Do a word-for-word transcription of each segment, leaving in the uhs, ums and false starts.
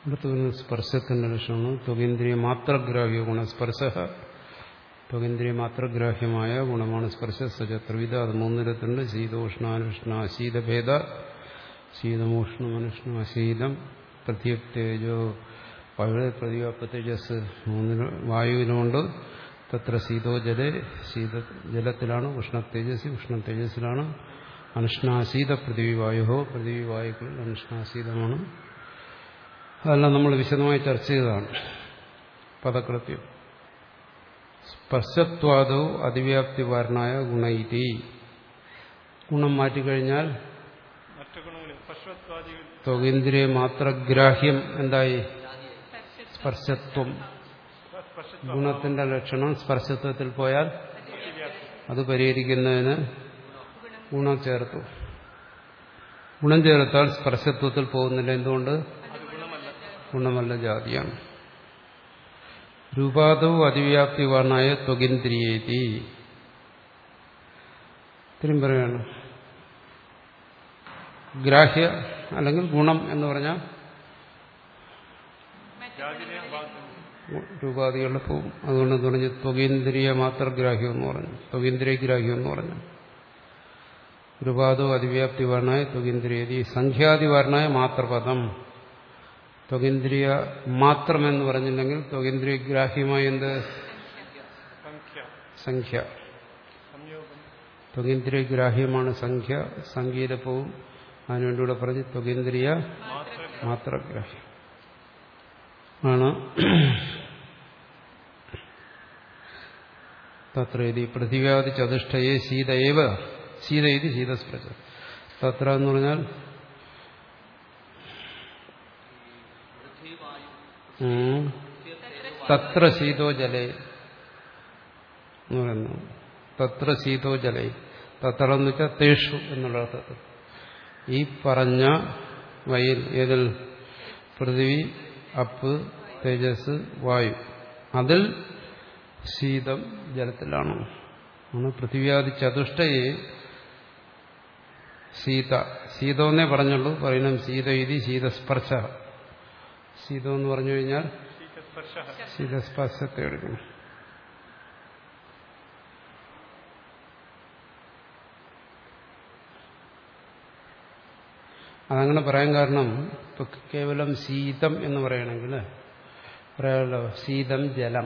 അടുത്ത് സ്പർശത്തിന്റെ ലക്ഷണമാണ് ത്വകേന്ദ്രിയ മാത്രഗ്രാഹ്യ ഗുണ സ്പർശ. ത്വകേന്ദ്രിയ മാത്രഗ്രാഹ്യമായ ഗുണമാണ് സ്പർശ. സജ ത്രിവിധ, അത് മൂന്നിടത്തുണ്ട്. ശീതോഷ്ണാനുഷ്ണ ശീതഭേദ, ശീതമോഷ്ണമനുഷ്ണ ശീതം, പ്രത്യേജോ വായു, പ്രതിവ്യാപ്ത തേജസ് മൂന്നിന് വായുവിനുമുണ്ട്. തത്ര ശീതോ ജലേ, ശീത ജലത്തിലാണ്. ഉഷ്ണ തേജസ്, ഉഷ്ണ തേജസ്സിലാണ്. അനുഷ്ണാശീത പൃഥ്വി വായു, പൃഥ്വി വായുക്കളിൽ അനുഷ്ണാശീതമാണ്. അതെല്ലാം നമ്മൾ വിശദമായി ചർച്ച ചെയ്തതാണ്. പദകൃത്യം സ്പർശത്വാദോ അതിവ്യാപ്തിവാരനായ ഗുണൈതി. ഗുണം മാറ്റിക്കഴിഞ്ഞാൽ ത്വകേന്ദ്രിയ മാത്രഗ്രാഹ്യം എന്തായി? സ്പർശത്വം. ഗുണത്തിന്റെ ലക്ഷണം സ്പർശത്വത്തിൽ പോയാൽ അത് പരിഹരിക്കുന്നതിന് ഗുണം ചേർത്തു. ഗുണം ചേർത്താൽ സ്പർശത്വത്തിൽ പോകുന്നില്ല. എന്തുകൊണ്ട്? ഗുണമല്ല, ജാതിയാണ്. രൂപാദവും അതിവ്യാപ്തിവാനായ ത്വകേന്ദ്രിയേതി. ഇത്രയും പറയാണ്. ഗ്രാഹ്യ അല്ലെങ്കിൽ ഗുണം എന്ന് പറഞ്ഞാൽ രൂപാദികളിൽ പോകും. അതുകൊണ്ട് പറഞ്ഞു ത്വകേന്ദ്രിയ മാത്രഗ്രാഹ്യം എന്ന് പറഞ്ഞു, ത്വകേന്ദ്രിയ ഗ്രാഹ്യം എന്ന് പറഞ്ഞു. രൂപാദോ അതിവ്യാപ്തിവാരനായ ത്വകേന്ദ്രിയേതി. സംഖ്യാതിവാരനായ മാത്രപദം. ത്വകേന്ദ്രിയ മാത്രം എന്ന് പറഞ്ഞില്ലെങ്കിൽ ത്വകേന്ദ്രിയ ഗ്രാഹ്യമായ എന്ത്? സംഖ്യ. ത്വകേന്ദ്രിയ ഗ്രാഹ്യമാണ് സംഖ്യ. സംഖ്യയിൽ പോവും. അതിനുവേണ്ടി ഇവിടെ പറഞ്ഞ് ത്വകേന്ദ്രിയ മാത്രഗ്രാഹ്യം ആണ്. തത്രേതി പൃഥിവ്യാദി ചതുഷ്ടയെ ശീതയേവ, ശീതേതി ശീതസ്പർശ. തത്ര എന്ന് പറഞ്ഞാൽ തത്ര ശീതോ ജലേ എന്ന് പറയുന്നു. തത്ര ശീതോ ജലേ. തത്ര എന്ന് വെച്ചാൽ തേഷു എന്നുള്ള അർത്ഥത്തിൽ. ഈ പറഞ്ഞ വയിൽ, ഏതിൽ? പൃഥിവി, അപ്പ്, തേജസ്, വായു. അതിൽ ശീതം ജലത്തിലാണ്. ആണ് പൃഥിവ്യാദി ചതുഷ്ടയെ ശീത. ശീതമെന്നേ പറഞ്ഞുള്ളൂ. പറയണം ശീത ഇതി ശീതസ്പർശ. ശീതം എന്ന് പറഞ്ഞു കഴിഞ്ഞാൽ ശീതസ്പർശത്തെ എടുക്കണം. അതങ്ങനെ പറയാൻ കാരണം ഇപ്പൊ കേവലം ശീതം എന്ന് പറയണമെങ്കിൽ പറയാമല്ലോ, ശീതം ജലം.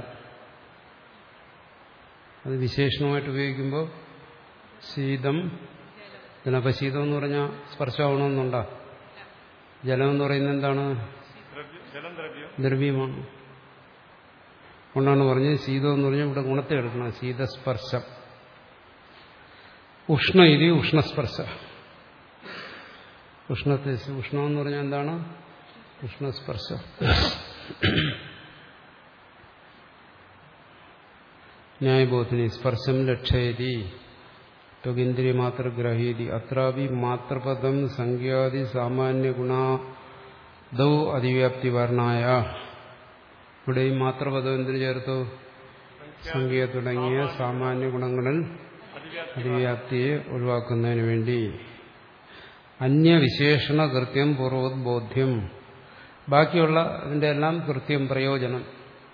അത് വിശേഷണമായിട്ട് ഉപയോഗിക്കുമ്പോൾ ശീതം ജലം. അപ്പൊ ശീതം എന്ന് പറഞ്ഞാൽ സ്പർശമാവണമെന്നുണ്ടോ? ജലം എന്ന് പറയുന്നത് എന്താണ്? ദ്രവ്യമാണ്. കൊണ്ടാണ് പറഞ്ഞത് ശീതം എന്ന് പറഞ്ഞാൽ ഇവിടെ ഗുണത്തെ എടുക്കണം. ശീതസ്പർശം. ഉഷ്ണ ഇതി ഉഷ്ണസ്പർശ. ഉഷ്ണത്തെ ഉഷ്ണം എന്ന് പറഞ്ഞാൽ എന്താണ്? ഉഷ്ണസ്പർശം. ന്യായബോധിനി സ്പർശം ലക്ഷയതി ത്വകേന്ദ്രിയ മാത്രഗ്രാഹ്യേതി. അത്രാപി മാത്രപദം സംഖ്യാദി സാമാന്യ ഗുണാദൗ അതിവ്യാപ്തിവാരനായ. ഇവിടെയും മാത്രപദം എന്തിനു ചേർത്തു? സംഖ്യ തുടങ്ങിയ സാമാന്യ ഗുണങ്ങളിൽ അതിവ്യാപ്തിയെ ഒഴിവാക്കുന്നതിന് വേണ്ടി. അന്യവിശേഷണ കൃത്യം പൂർവോദ്ബോധ്യം. ബാക്കിയുള്ള അതിൻ്റെ എല്ലാം കൃത്യം, പ്രയോജനം.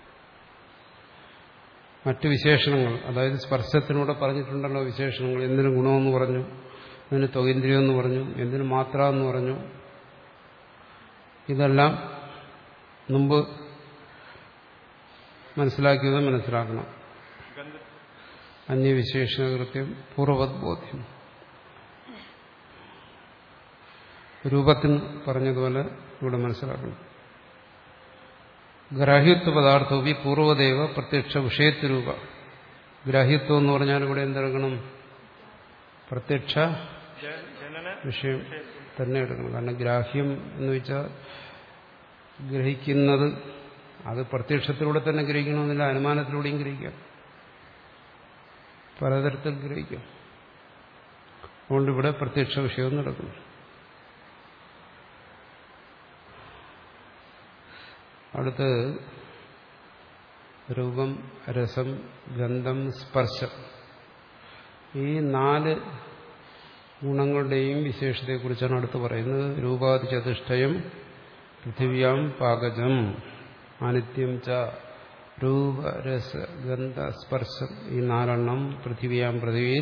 മറ്റു വിശേഷണങ്ങൾ, അതായത് സ്പർശത്തിലൂടെ പറഞ്ഞിട്ടുണ്ടല്ലോ വിശേഷണങ്ങൾ. എന്തിനു ഗുണമെന്ന് പറഞ്ഞു, എന്തിന് ത്വകേന്ദ്രിയം എന്ന് പറഞ്ഞു, എന്തിനു മാത്ര എന്ന് പറഞ്ഞു. ഇതെല്ലാം മുമ്പ് മനസ്സിലാക്കിയത് മനസ്സിലാക്കണം. അന്യവിശേഷണ കൃത്യം പൂർവോദ്ബോധ്യം. രൂപത്തിന് പറഞ്ഞതുപോലെ ഇവിടെ മനസ്സിലാക്കണം. ഗ്രാഹ്യത്വ പദാർത്ഥവും പൂർവ്വദേവ പ്രത്യക്ഷ വിഷയത്വരൂപ. ഗ്രാഹ്യത്വം എന്ന് പറഞ്ഞാൽ ഇവിടെ എന്തെടുക്കണം? പ്രത്യക്ഷ വിഷയം തന്നെ എടുക്കണം. കാരണം ഗ്രാഹ്യം എന്ന് വെച്ചാൽ ഗ്രഹിക്കുന്നത്, അത് പ്രത്യക്ഷത്തിലൂടെ തന്നെ ഗ്രഹിക്കണമെന്നില്ല, അനുമാനത്തിലൂടെയും ഗ്രഹിക്കാം, പലതരത്തിൽ ഗ്രഹിക്കാം. അതുകൊണ്ട് ഇവിടെ പ്രത്യക്ഷ വിഷയം നടക്കുന്നു. അടുത്ത് രൂപം, രസം, ഗന്ധം, സ്പർശം. ഈ നാല് ഗുണങ്ങളുടെയും വിശേഷതയെക്കുറിച്ചാണ് അടുത്ത് പറയുന്നത്. രൂപാതി ചതുഷ്ടയം പൃഥിവ്യാം പാകജം അനിത്യം ച രൂപ രസ ഗന്ധ സ്പർശം ഈ നാലെണ്ണം പൃഥിവ്യാം പൃഥിവിയിൽ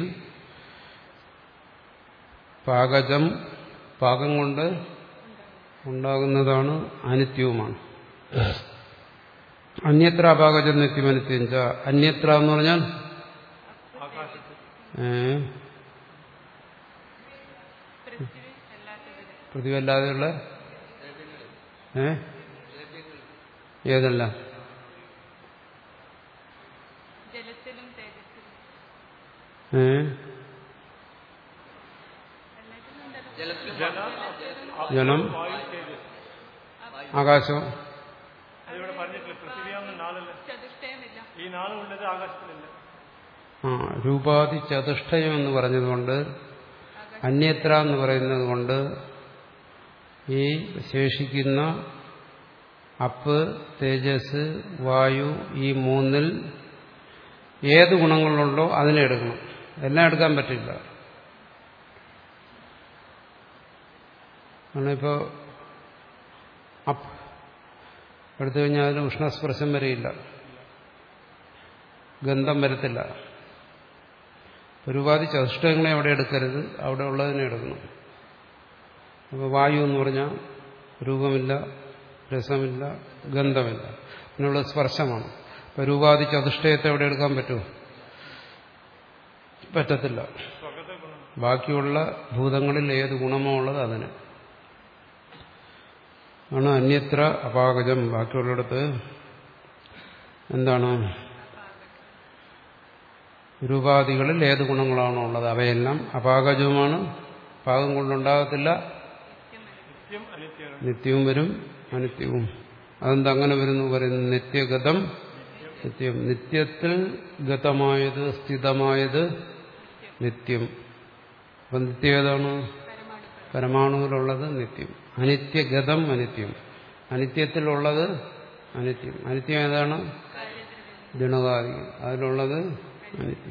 പാകജം പാകം കൊണ്ട് ഉണ്ടാകുന്നതാണ് അനിത്യവുമാണ്. അന്യത്ര അപാകജം നിത്യം അനിത്യം ച അന്യത്ര എന്ന് പറഞ്ഞാൽ പൃഥിവല്ലാതെയുള്ള ഏ ഏതല്ല ഏ ജലം ആകാശം ആ രൂപാതി ചതുഷ്ടയം എന്ന് പറഞ്ഞതുകൊണ്ട് അന്യത്ര എന്ന് പറയുന്നത് കൊണ്ട് ഈ ശേഷിക്കുന്ന അപ്പ് തേജസ് വായു ഈ മൂന്നിൽ ഏത് ഗുണങ്ങളുണ്ടോ അതിനെ എടുക്കണം. എല്ലാം എടുക്കാൻ പറ്റില്ല. ഇപ്പോ അപ്പ് എടുത്തു കഴിഞ്ഞാൽ അതിന് ഉഷ്ണസ്പർശം വരെയില്ല, ഗന്ധം വരത്തില്ല. ഒരുപാട് ചതുഷ്ടങ്ങളെ അവിടെ എടുക്കരുത്, അവിടെ ഉള്ളതിനെ എടുക്കണം. അപ്പോൾ വായു എന്ന് പറഞ്ഞാൽ രൂപമില്ല, രസമില്ല, ഗന്ധമില്ല, അതിനുള്ള സ്പർശമാണ്. അപ്പോൾ രൂപാതി ചതുഷ്ടയത്തെ അവിടെ എടുക്കാൻ പറ്റുമോ? പറ്റത്തില്ല. ബാക്കിയുള്ള ഭൂതങ്ങളിൽ ഏത് ഗുണമോ ഉള്ളത് അതിന് ആണ് അന്യത്ര അപാകജം. ബാക്കിയുള്ളിടത്ത് എന്താണ്? രൂപാദികളിൽ ഏത് ഗുണങ്ങളാണോ ഉള്ളത് അവയെല്ലാം അപാകജവുമാണ്, പാകം കൊണ്ടുണ്ടാകത്തില്ല. നിത്യവും വരും, അനിത്യവും. അതെന്താ അങ്ങനെ വരുന്നു പറയുന്നത്? നിത്യഗതം നിത്യം. നിത്യത്തിൽ ഗതമായത് സ്ഥിതമായത് നിത്യം. അപ്പം നിത്യം ഏതാണ്? പരമാണുവിലുള്ളത് നിത്യം. അനിത്യഗതം അനിത്യം, അനിത്യത്തിലുള്ളത് അനിത്യം. അനിത്യം ഏതാണ്? ജണകാദികൾ, അതിലുള്ളത് അനിത്യം.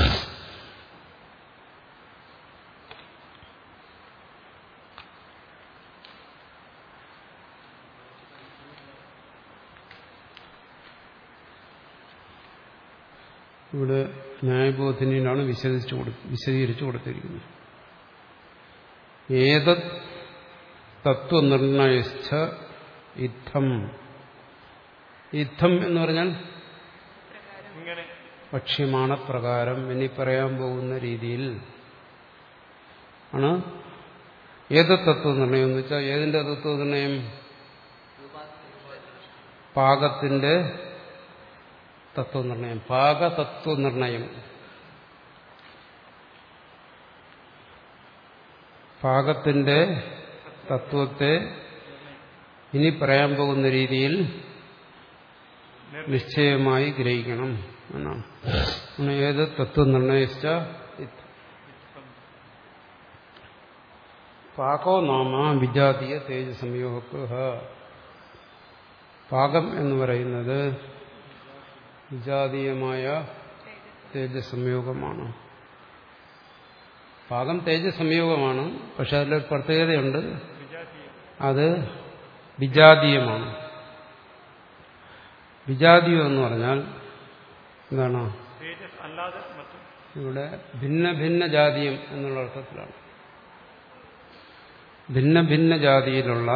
ഇവിടെ ന്യായബോധിനിയിലാണ് വിശദീകരിച്ചു കൊടു വിശദീകരിച്ചു കൊടുത്തിരിക്കുന്നത്. ഏതത് തത്വനിർണയശ്ച ഇത്തം. ഇത്തം എന്ന് പറഞ്ഞാൽ പക്ഷ്യമാണ പ്രകാരം ഇനി പറയാൻ പോകുന്ന രീതിയിൽ ആണ് ഏത് തത്വനിർണയം എന്ന് വെച്ചാൽ ഏതിന്റെ തത്വനിർണയം? പാകത്തിന്റെ തത്വനിർണയം, പാകതത്വനിർണയം. പാകത്തിന്റെ തത്വത്തെ ഇനി പറയാൻ പോകുന്ന രീതിയിൽ നിശ്ചയമായി ഗ്രഹിക്കണം എന്നാണ്. ഏത് തത്വനിർണയിച്ച പാകോ നാമ വിജാതീയ തേജസംയോഗ. പാകം എന്ന് പറയുന്നത് വിജാതീയമായ തേജസംയോഗമാണ്. പാകം തേജസംയോഗമാണ്, പക്ഷെ അതിലൊരു പ്രത്യേകതയുണ്ട്, അത് വിജാതീയമാണ്. വിജാതീയം എന്ന് പറഞ്ഞാൽ എന്താണ്? ഇവിടെ ഭിന്ന ഭിന്ന ജാതീയം എന്നുള്ള അർത്ഥത്തിലാണ്. ഭിന്ന ഭിന്ന ജാതിയിലുള്ള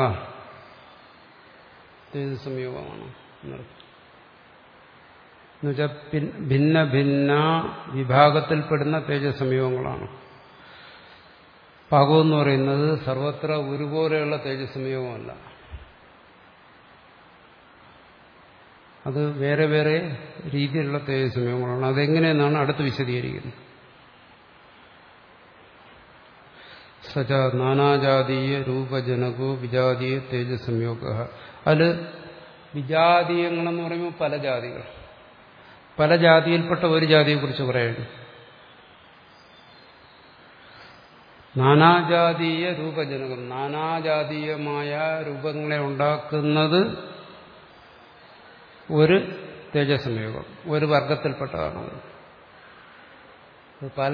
തേജസംയോഗമാണ് എന്നർത്ഥം. എന്നുവെച്ചാൽ ഭിന്ന ഭിന്ന വിഭാഗത്തിൽപ്പെടുന്ന തേജസംയോഗങ്ങളാണ്. പാകം എന്ന് പറയുന്നത് സർവത്ര ഒരുപോലെയുള്ള തേജസംയോഗമല്ല, അത് വേറെ വേറെ രീതിയിലുള്ള തേജസംയോഗങ്ങളാണ്. അതെങ്ങനെയെന്നാണ് അടുത്ത് വിശദീകരിക്കുന്നത്. സച നാനാജാതീയ രൂപജനകോ വിജാതീയ തേജസംയോഗ. അതിൽ വിജാതീയങ്ങളെന്ന് പറയുമ്പോൾ പല ജാതികൾ, പല ജാതിയിൽപ്പെട്ട ഒരു ജാതിയെക്കുറിച്ച് പറയുന്നു. നാനാജാതീയ രൂപജനകം, നാനാജാതീയമായ രൂപങ്ങളെ ഉണ്ടാക്കുന്നത് ഒരു തേജസംയോഗം, ഒരു വർഗത്തിൽപ്പെട്ടതാണ്. പല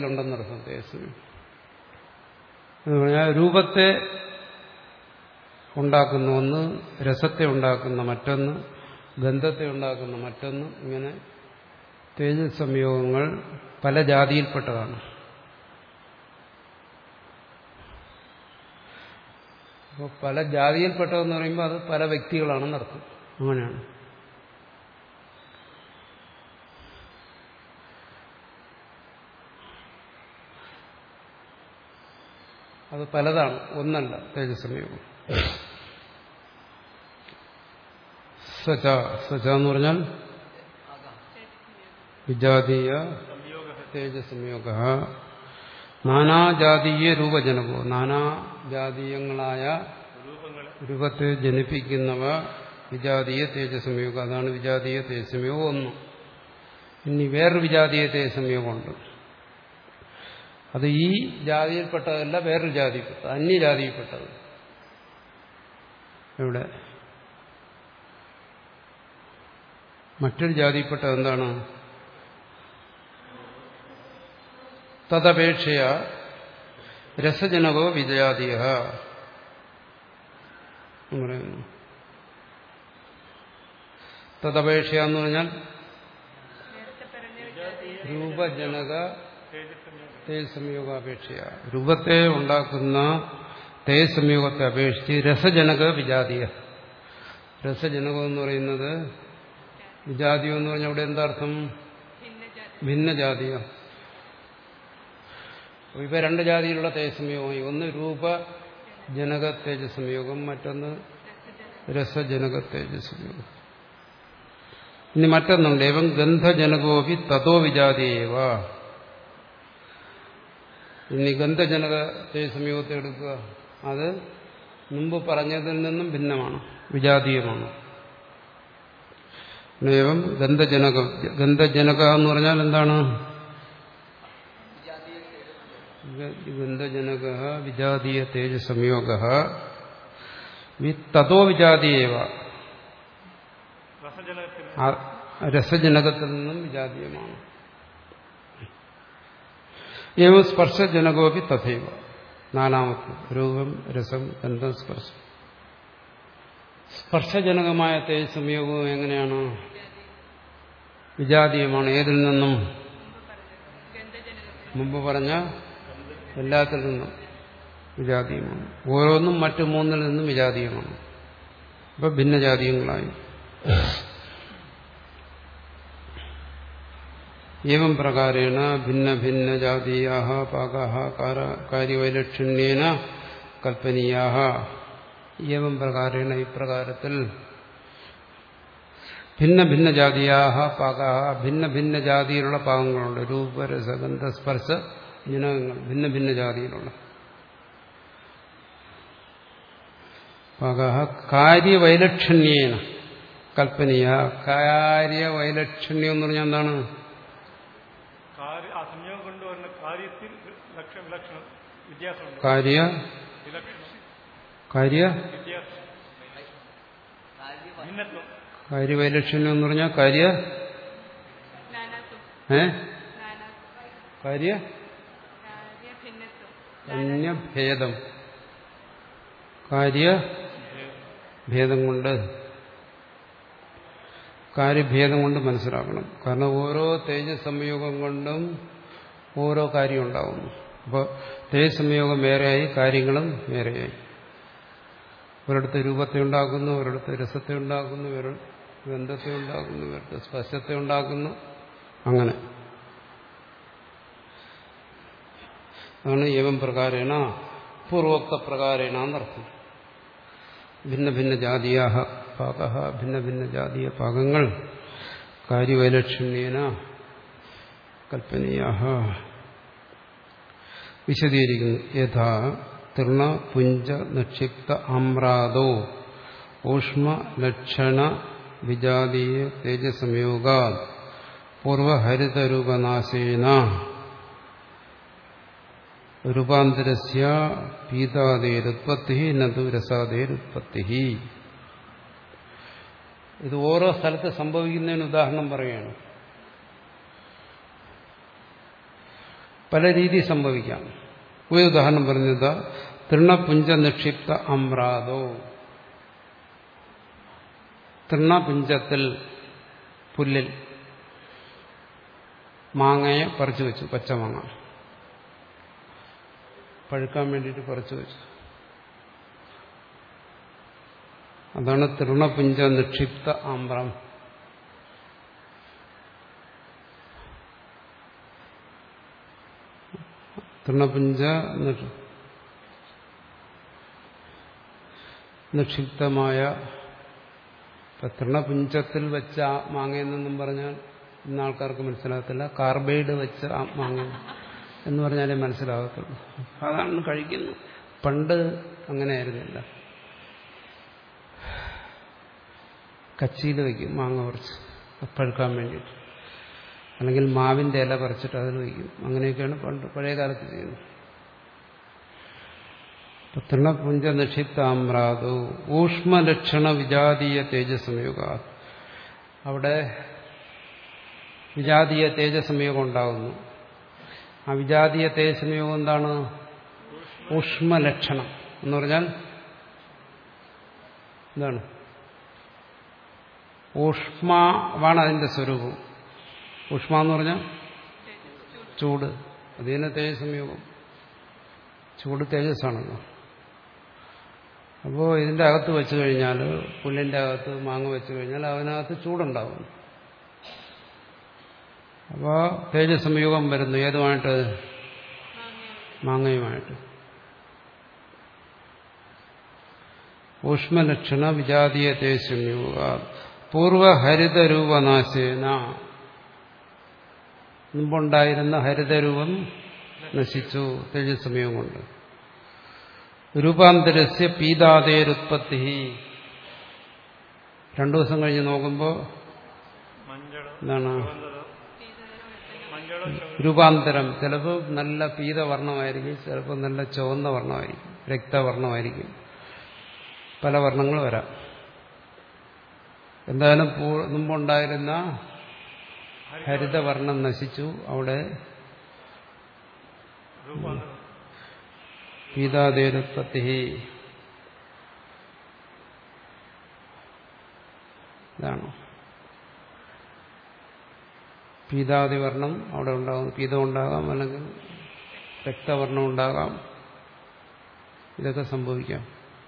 കാറ്റഗറിയിലുണ്ടെന്നർത്ഥം തേജസ്സംയോഗം എന്ന് പറഞ്ഞാൽ രൂപത്തെ ഉണ്ടാക്കുന്ന ഒന്ന്, രസത്തെ ഉണ്ടാക്കുന്ന മറ്റൊന്ന്, ഗന്ധത്തെ ഉണ്ടാക്കുന്ന മറ്റൊന്ന്, ഇങ്ങനെ തേജസ് സംയോഗങ്ങൾ പല ജാതിയിൽപ്പെട്ടതാണ്. അപ്പോൾ പല ജാതിയിൽപ്പെട്ടതെന്ന് പറയുമ്പോൾ അത് പല വ്യക്തികളാണെന്നർത്ഥം. അങ്ങനെയാണ്. അത് പലതാണ്, ഒന്നല്ല തേജസ് സംയോഗം. സച സച എന്ന് പറഞ്ഞാൽ വിജാതീയ തേജസ് സംയോഗ. നാനാജാതീയ രൂപജനകോ, നാനാജാതീയങ്ങളായ രൂപത്തെ ജനിപ്പിക്കുന്നവ വിജാതീയ തേജസ് സംയോഗം. അതാണ് വിജാതീയ തേജസ് സംയോഗം ഒന്ന്. ഇനി വേറൊരു വിജാതീയ തേജസ് സംയോഗമുണ്ട്. അത് ഈ ജാതിയിൽപ്പെട്ടതല്ല, വേറൊരു ജാതിയിൽപ്പെട്ടത്, അന്യജാതിയിൽപ്പെട്ടത്. ഇവിടെ മറ്റൊരു ജാതിയിൽപ്പെട്ടത് എന്താണ്? തദപേക്ഷയ രസജനകോ വിജാതീയ എന്ന് പറയുന്നു. തദപേക്ഷയ എന്ന് പറഞ്ഞാൽ രൂപജനക തേജസ് സംയോഗാപേക്ഷയ, രൂപത്തെ ഉണ്ടാക്കുന്ന തേജസ് സംയോഗത്തെ അപേക്ഷിച്ച് രസജനക വിജാതീയ. രസജനകം എന്ന് പറയുന്നത് വിജാതീയം എന്ന് പറഞ്ഞാൽ അവിടെ എന്താർത്ഥം? ഭിന്നജാതീയം. ഇവ രണ്ട് ജാതിയിലുള്ള തേജസ് സംയോഗമായി. ഒന്ന് രൂപജനക തേജസ് സംയോഗം, മറ്റൊന്ന് രസജനക തേജസ് സംയോഗം. ഇനി മറ്റൊന്നുണ്ട്, ഏവം ഗന്ധജനകോപി തതോ വിജാതീയവ. ഇനി ഗന്ധജനക തേജസ് സംയോഗത്തെ എടുക്കുക. അത് മുമ്പ് പറഞ്ഞതിൽ നിന്നും ഭിന്നമാണ്, വിജാതീയമാണ്. ഏവം ഗന്ധജനക, ഗന്ധജനക എന്ന് പറഞ്ഞാൽ എന്താണ്? ഗന്ധജനക വിജാതീയ തേജസ് സംയോഗ തതോ വിജാതീയവ. രസജനകത്തിൽ നിന്നും വിജാതീയമാണ്. ഏവം സ്പർശജനകോപി തഥൈവ. നാലാമത്തെ രൂപം, രസം, ഗന്ധം, സ്പർശം. സ്പർശജനകമായ തേജസ് സംയോഗവും എങ്ങനെയാണ്? വിജാതീയമാണ്. ഏതിൽ നിന്നും? മുമ്പ് പറഞ്ഞ എല്ലാത്തിൽ നിന്നും വിജാതീയമാണ്. ഓരോന്നും മറ്റു മൂന്നിൽ നിന്നും വിജാതീയമാണ്. അപ്പൊ ഭിന്നജാതീയങ്ങളായി. ഏവം പ്രകാരേണ ഭിന്ന ഭിന്ന ജാതീയാഹ പാകാഹ കാര്യവൈലക്ഷണ്യേന കൽപ്പനീയാഹ. ഏവം പ്രകാരേണ, ഇപ്രകാരത്തിൽ ഭിന്ന ഭിന്ന ജാതീയാഹ പാകാഹ, ഭിന്ന ഭിന്ന ജാതിയിലുള്ള പാകങ്ങളുണ്ട്. രൂപരസഗന്ധ സ്പർശ ജനകങ്ങൾ ഭിന്ന ഭിന്ന ജാതിയിലുള്ള പാകാഹ കാര്യവൈലക്ഷണ്യേന കൽപ്പനീയ. കാര്യവൈലക്ഷണ്യം എന്ന് പറഞ്ഞാൽ എന്താണ്? കാര്യ കാര്യ കാര്യവൈലക്ഷണ്യം എന്ന് പറഞ്ഞാൽ കാര്യ ഏ കാര്യ അന്യഭേദം, കാര്യഭേദം കൊണ്ട്, കാര്യഭേദം കൊണ്ട് മനസ്സിലാക്കണം. കാരണം ഓരോ തേജസ് സംയോഗം കൊണ്ടും ഓരോ കാര്യം ഉണ്ടാകുന്നു. അപ്പോൾ തേജസ് സംയോഗം വേറെയായി, കാര്യങ്ങളും വേറെയായി. ഒരിടത്ത് രൂപത്തെ ഉണ്ടാക്കുന്നു, ഒരിടത്ത് രസത്തെ ഉണ്ടാക്കുന്നു, ഒരിടത്ത് ഗന്ധത്തെ ഉണ്ടാക്കുന്നു, ഒരിടത്ത് സ്പർശത്തെ ഉണ്ടാക്കുന്നു. അങ്ങനെ അതാണ് ഏവം പ്രകാരേണ പൂർവോക്ത പ്രകാരേണ എന്നർത്ഥം. ഭിന്ന ഭിന്ന ജാതീയാഹ പാകഃ, ഭിന്ന ഭിന്ന ജാതീയ പാകങ്ങൾ കാര്യവൈലക്ഷണ്യേന കൽപ്പനീയാഹ. വിശദീകരിക്കുന്നു. യഥാ തൃണ പുഞ്ച നിക്ഷിപ്ത ആമ്രാദോ ഊഷ്മ ലക്ഷണ വിജാതീയ തേജസംയോഗാ പൂർവഹരിതരൂപനാശേന രൂപാന്തരസ്യ പീതാദേരുത്പത്തി നതു രസാദേരുത്പത്തി. ഇത് ഓരോ സ്ഥലത്ത് സംഭവിക്കുന്നതിന് ഉദാഹരണം പറയുകയാണ്. പല രീതി സംഭവിക്കാം. ഒരു ഉദാഹരണം പറഞ്ഞത് തൃണപുഞ്ച നിക്ഷിപ്ത അമ്രാദോ. തൃണപിഞ്ചത്തിൽ പുല്ലിൽ മാങ്ങയെ പറിച്ചു വെച്ചു, പച്ചമാങ്ങ പഴുക്കാൻ വേണ്ടിയിട്ട് പറിച്ചു വെച്ചു. അതാണ് തൃണപുഞ്ച നിക്ഷിപ്ത ആമ്രം. തൃണപുഞ്ച നിക്ഷിപ്തമായ തൃണപുഞ്ചത്തിൽ വെച്ച മാങ്ങയെന്നൊന്നും പറഞ്ഞാൽ ഇന്ന് ആൾക്കാർക്ക് മനസ്സിലാകത്തില്ല. കാർബൈഡ് വെച്ച മാങ്ങ എന്ന് പറഞ്ഞാലേ മനസ്സിലാകത്തുള്ളൂ. അതാണ് കഴിക്കുന്നത്. പണ്ട് അങ്ങനെയായിരുന്നില്ല. കച്ചിയിൽ വയ്ക്കും മാങ്ങ പറിച്ച് പഴുക്കാൻ വേണ്ടിയിട്ട്, അല്ലെങ്കിൽ മാവിന്റെ ഇല പറിച്ചിട്ട് അതിൽ വയ്ക്കും. അങ്ങനെയൊക്കെയാണ് പണ്ട് പഴയ കാലത്ത് ചെയ്യുന്നത്. തൃണപുഞ്ച നിക്ഷിപ്താമ്രാതു ഊഷ്മലക്ഷണ വിജാതീയ തേജസംയോഗ. അവിടെ വിജാതീയ തേജസംയോഗം ഉണ്ടാകുന്നു. ആ വിജാതീയ തേജസംയോഗം എന്താണ്? ഊഷ്മലക്ഷണം എന്ന് പറഞ്ഞാൽ എന്താണ്? ഊഷ്മാവാണ് അതിന്റെ സ്വരൂപം. ഊഷ്മ എന്ന് പറഞ്ഞാൽ ചൂട്. അത് തന്നെ തേജസംയോഗം. ചൂട് തേജസ്സാണല്ലോ. അപ്പോൾ ഇതിന്റെ അകത്ത് വെച്ച് കഴിഞ്ഞാൽ, പുല്ലിന്റെ അകത്ത് മാങ്ങ വെച്ച് കഴിഞ്ഞാൽ അതിനകത്ത് ചൂടുണ്ടാവും. അപ്പോൾ തേജസംയോഗം വരുന്നു. ഏതുമായിട്ട്? മാങ്ങയുമായിട്ട്. ഊഷ്മലക്ഷണ വിജാതീയ തേജസംയോഗ പൂർവഹരിതരൂപനാശേന. മുമ്പുണ്ടായിരുന്ന ഹരിതരൂപം നശിച്ചു തേജസമയം കൊണ്ട്. രൂപാന്തരസ്യ പീതാതേരുത്പത്തി. രണ്ടു ദിവസം കഴിഞ്ഞ് നോക്കുമ്പോൾ എന്താണ്? രൂപാന്തരം. ചിലപ്പോൾ നല്ല പീതവർണ്ണമായിരിക്കും, ചിലപ്പോൾ നല്ല ചുവന്ന വർണ്ണമായിരിക്കും, രക്തവർണ്ണമായിരിക്കും, പല വർണ്ണങ്ങൾ വരാം. എന്തായാലും മുമ്പുണ്ടായിരുന്ന ഹരിതവർണ്ണം നശിച്ചു. അവിടെ പീതാതേരുത്പത്തി. ഇതാണ് പീതാതിവർണ്ണം അവിടെ ഉണ്ടാകും. പീതം ഉണ്ടാകാം, അല്ലെങ്കിൽ രക്തവർണ്ണം ഉണ്ടാകാം. ഇതൊക്കെ സംഭവിക്കാം.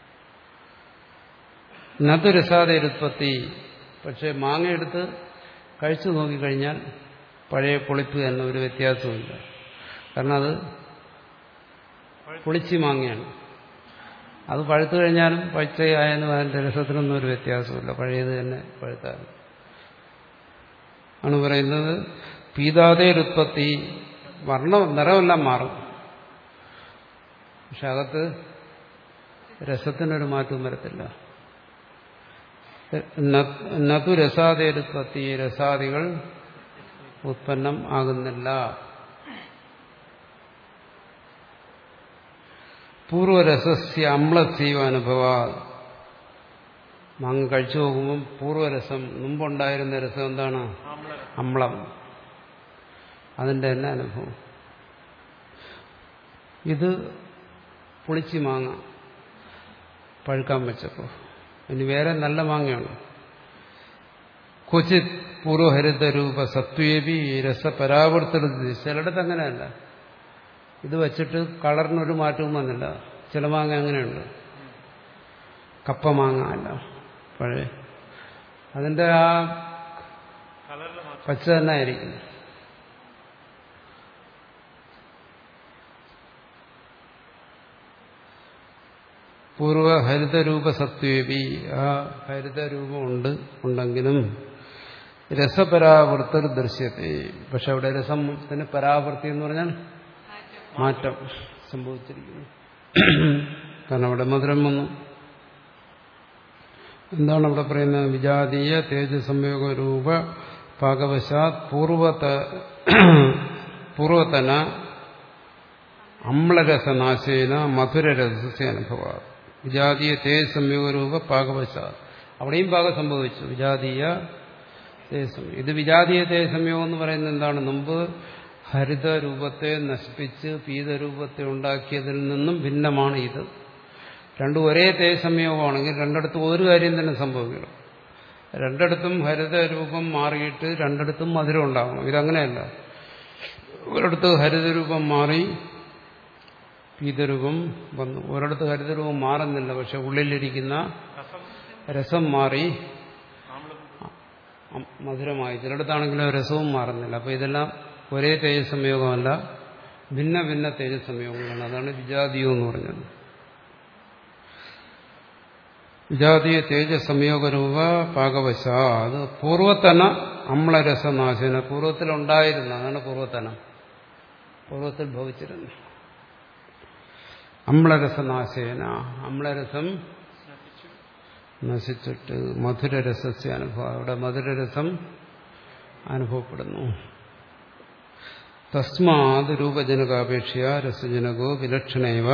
നതു രസാതേരുത്പത്തി. പക്ഷെ മാങ്ങ എടുത്ത് കഴിച്ചു നോക്കിക്കഴിഞ്ഞാൽ പഴയ പുളിപ്പ് തന്നെ, ഒരു വ്യത്യാസമില്ല. കാരണം അത് പുളിച്ചി മാങ്ങയാണ്. അത് പഴുത്തു കഴിഞ്ഞാലും പച്ചയായാലും അതിന്റെ രസത്തിനൊന്നും ഒരു വ്യത്യാസമില്ല. പഴയത് തന്നെ പഴുത്താലും ആണ് പറയുന്നത്. പീതാതേരുത്പത്തി. വർണ്ണ നിറമെല്ലാം മാറും, പക്ഷെ അകത്ത് രസത്തിനൊരു മാറ്റവും വരത്തില്ല. നതു രസാതേരുത്പത്തി. രസാദികൾ ഉത്പന്നം ആകുന്നില്ല. പൂർവരസസ്യ അമ്ലസീവ അനുഭവ. മാങ്ങ കഴിച്ചു നോക്കുമ്പം പൂർവരസം, മുമ്പുണ്ടായിരുന്ന രസം എന്താണ്? അമ്ലം. അതിന്റെ തന്നെ അനുഭവം. ഇത് പുളിച്ചി മാങ്ങ പഴുക്കാൻ വെച്ചപ്പോൾ. ഇനി വേറെ നല്ല മാങ്ങയാണ്. ക്വചിത് പൂർവഹരിതരൂപ സത്വേബി രസപരാവർത്തന. ചിലയിടത്ത് അങ്ങനെയല്ല. ഇത് വെച്ചിട്ട് കളറിനൊരു മാറ്റവും വന്നില്ല. ചില മാങ്ങ അങ്ങനെയുണ്ട്. കപ്പ മാങ്ങ അല്ല, പഴയ അതിന്റെ ആ പച്ച തന്നെ ആയിരിക്കും. പൂർവ ഹരിതരൂപ സത്വേബി. ആ ഹരിതരൂപമുണ്ട്, ഉണ്ടെങ്കിലും രസപരാവൃത്തർ ദൃശ്യത്തെ. പക്ഷെ അവിടെ രസത്തിന് പരാവൃത്തി എന്ന് പറഞ്ഞാൽ മാറ്റം സംഭവിച്ചിരിക്കുന്നു. കാരണം അവിടെ മധുരം വന്നു. എന്താണ് അവിടെ പറയുന്നത്? വിജാതീയ തേജസംയോഗ രൂപ പാകവശാത് പൂർവത പൂർവതന അമ്ലരസനാശേന മധുരരസസ്യ അനുഭവ. വിജാതീയ തേജസംയോഗ രൂപ പാകവശാത്. അവിടെയും പാകം സംഭവിച്ചു. വിജാതീയ തേജസംയോഗം. ഇത് വിജാതീയ തേജസംയോഗം എന്ന് പറയുന്നത് എന്താണ്? മുമ്പ് ഹരിതരൂപത്തെ നശിപ്പിച്ച് പീതരൂപത്തെ ഉണ്ടാക്കിയതിൽ നിന്നും ഭിന്നമാണ് ഇത്. രണ്ടും ഒരേ തേജസംയോഗമാണെങ്കിൽ രണ്ടിടത്തും ഒരു കാര്യം തന്നെ സംഭവിക്കണം. രണ്ടിടത്തും ഹരിതരൂപം മാറിയിട്ട് രണ്ടിടത്തും മധുരം ഉണ്ടാകണം. ഇതങ്ങനെയല്ല. ഒരിടത്ത് ഹരിതരൂപം മാറി പീതരൂപം വന്നു. ഒരിടത്ത് ഹരിതരൂപം മാറുന്നില്ല, പക്ഷെ ഉള്ളിലിരിക്കുന്ന രസം മാറി മധുരമായി. ചിലയിടത്താണെങ്കിലും രസവും മാറുന്നില്ല. അപ്പൊ ഇതെല്ലാം ഒരേ തേജസ്സംയോഗമല്ല, ഭിന്ന ഭിന്ന തേജസ്സംയോഗങ്ങളാണ്. അതാണ് വിജാതീയം എന്ന് പറഞ്ഞത്. വിജാതീയ തേജസ്സംയോഗരൂപ പാകവശ. അത് പൂർവത്തന അമ്ലരസനാശന. പൂർവ്വത്തിലുണ്ടായിരുന്ന, അതാണ് പൂർവത്തന, പൂർവ്വത്തിൽ ഭവിച്ചിരുന്നു. അമ്ലരസനാശേന, അമ്ലരസം നശിച്ചിട്ട് മധുരരസസ്യ അനുഭവം, അവിടെ മധുരരസം അനുഭവപ്പെടുന്നു. തസ്മാത് രൂപജനകാപേക്ഷയ രസജനകോ വിലക്ഷണേവ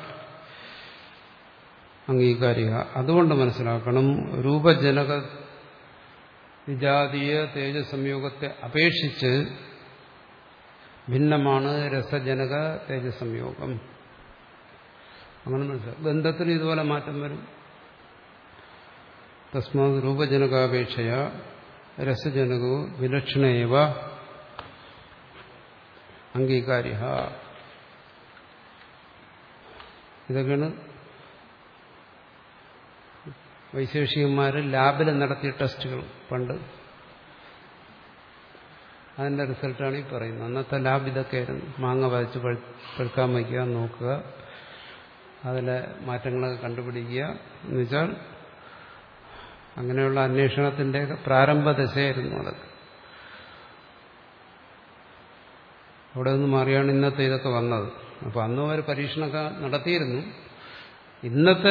അംഗീകാരിക. അതുകൊണ്ട് മനസ്സിലാക്കണം, രൂപജനക വിജാതീയ തേജസംയോഗത്തെ അപേക്ഷിച്ച് ഭിന്നമാണ് രസജനക തേജസംയോഗം. അങ്ങനെ മനസ്സിലാക്കും. ബന്ധത്തിന് ഇതുപോലെ മാറ്റം വരും. തസ്മാത് രൂപജനകാപേക്ഷയ രസജനകോ വിലക്ഷണേവ അംഗീകാര്യ. ഇതൊക്കെയാണ് വൈശേഷികന്മാര് ലാബിൽ നടത്തിയ ടെസ്റ്റുകൾ പണ്ട്. അതിന്റെ റിസൾട്ടാണ് ഈ പറയുന്നത്. അന്നത്തെ ലാബ് ഇതൊക്കെയായിരുന്നു. മാങ്ങ വരച്ച് പഴുക്കാൻ വയ്ക്കുക, നോക്കുക, അതിലെ മാറ്റങ്ങളൊക്കെ കണ്ടുപിടിക്കുക. എന്നുവെച്ചാൽ അങ്ങനെയുള്ള അന്വേഷണത്തിന്റെ പ്രാരംഭ ദശയായിരുന്നു അതൊക്കെ. അവിടെ നിന്ന് മാറിയാണ് ഇന്നത്തെ ഇതൊക്കെ വന്നത്. അപ്പൊ അന്നും അവർ പരീക്ഷണമൊക്കെ നടത്തിയിരുന്നു. ഇന്നത്തെ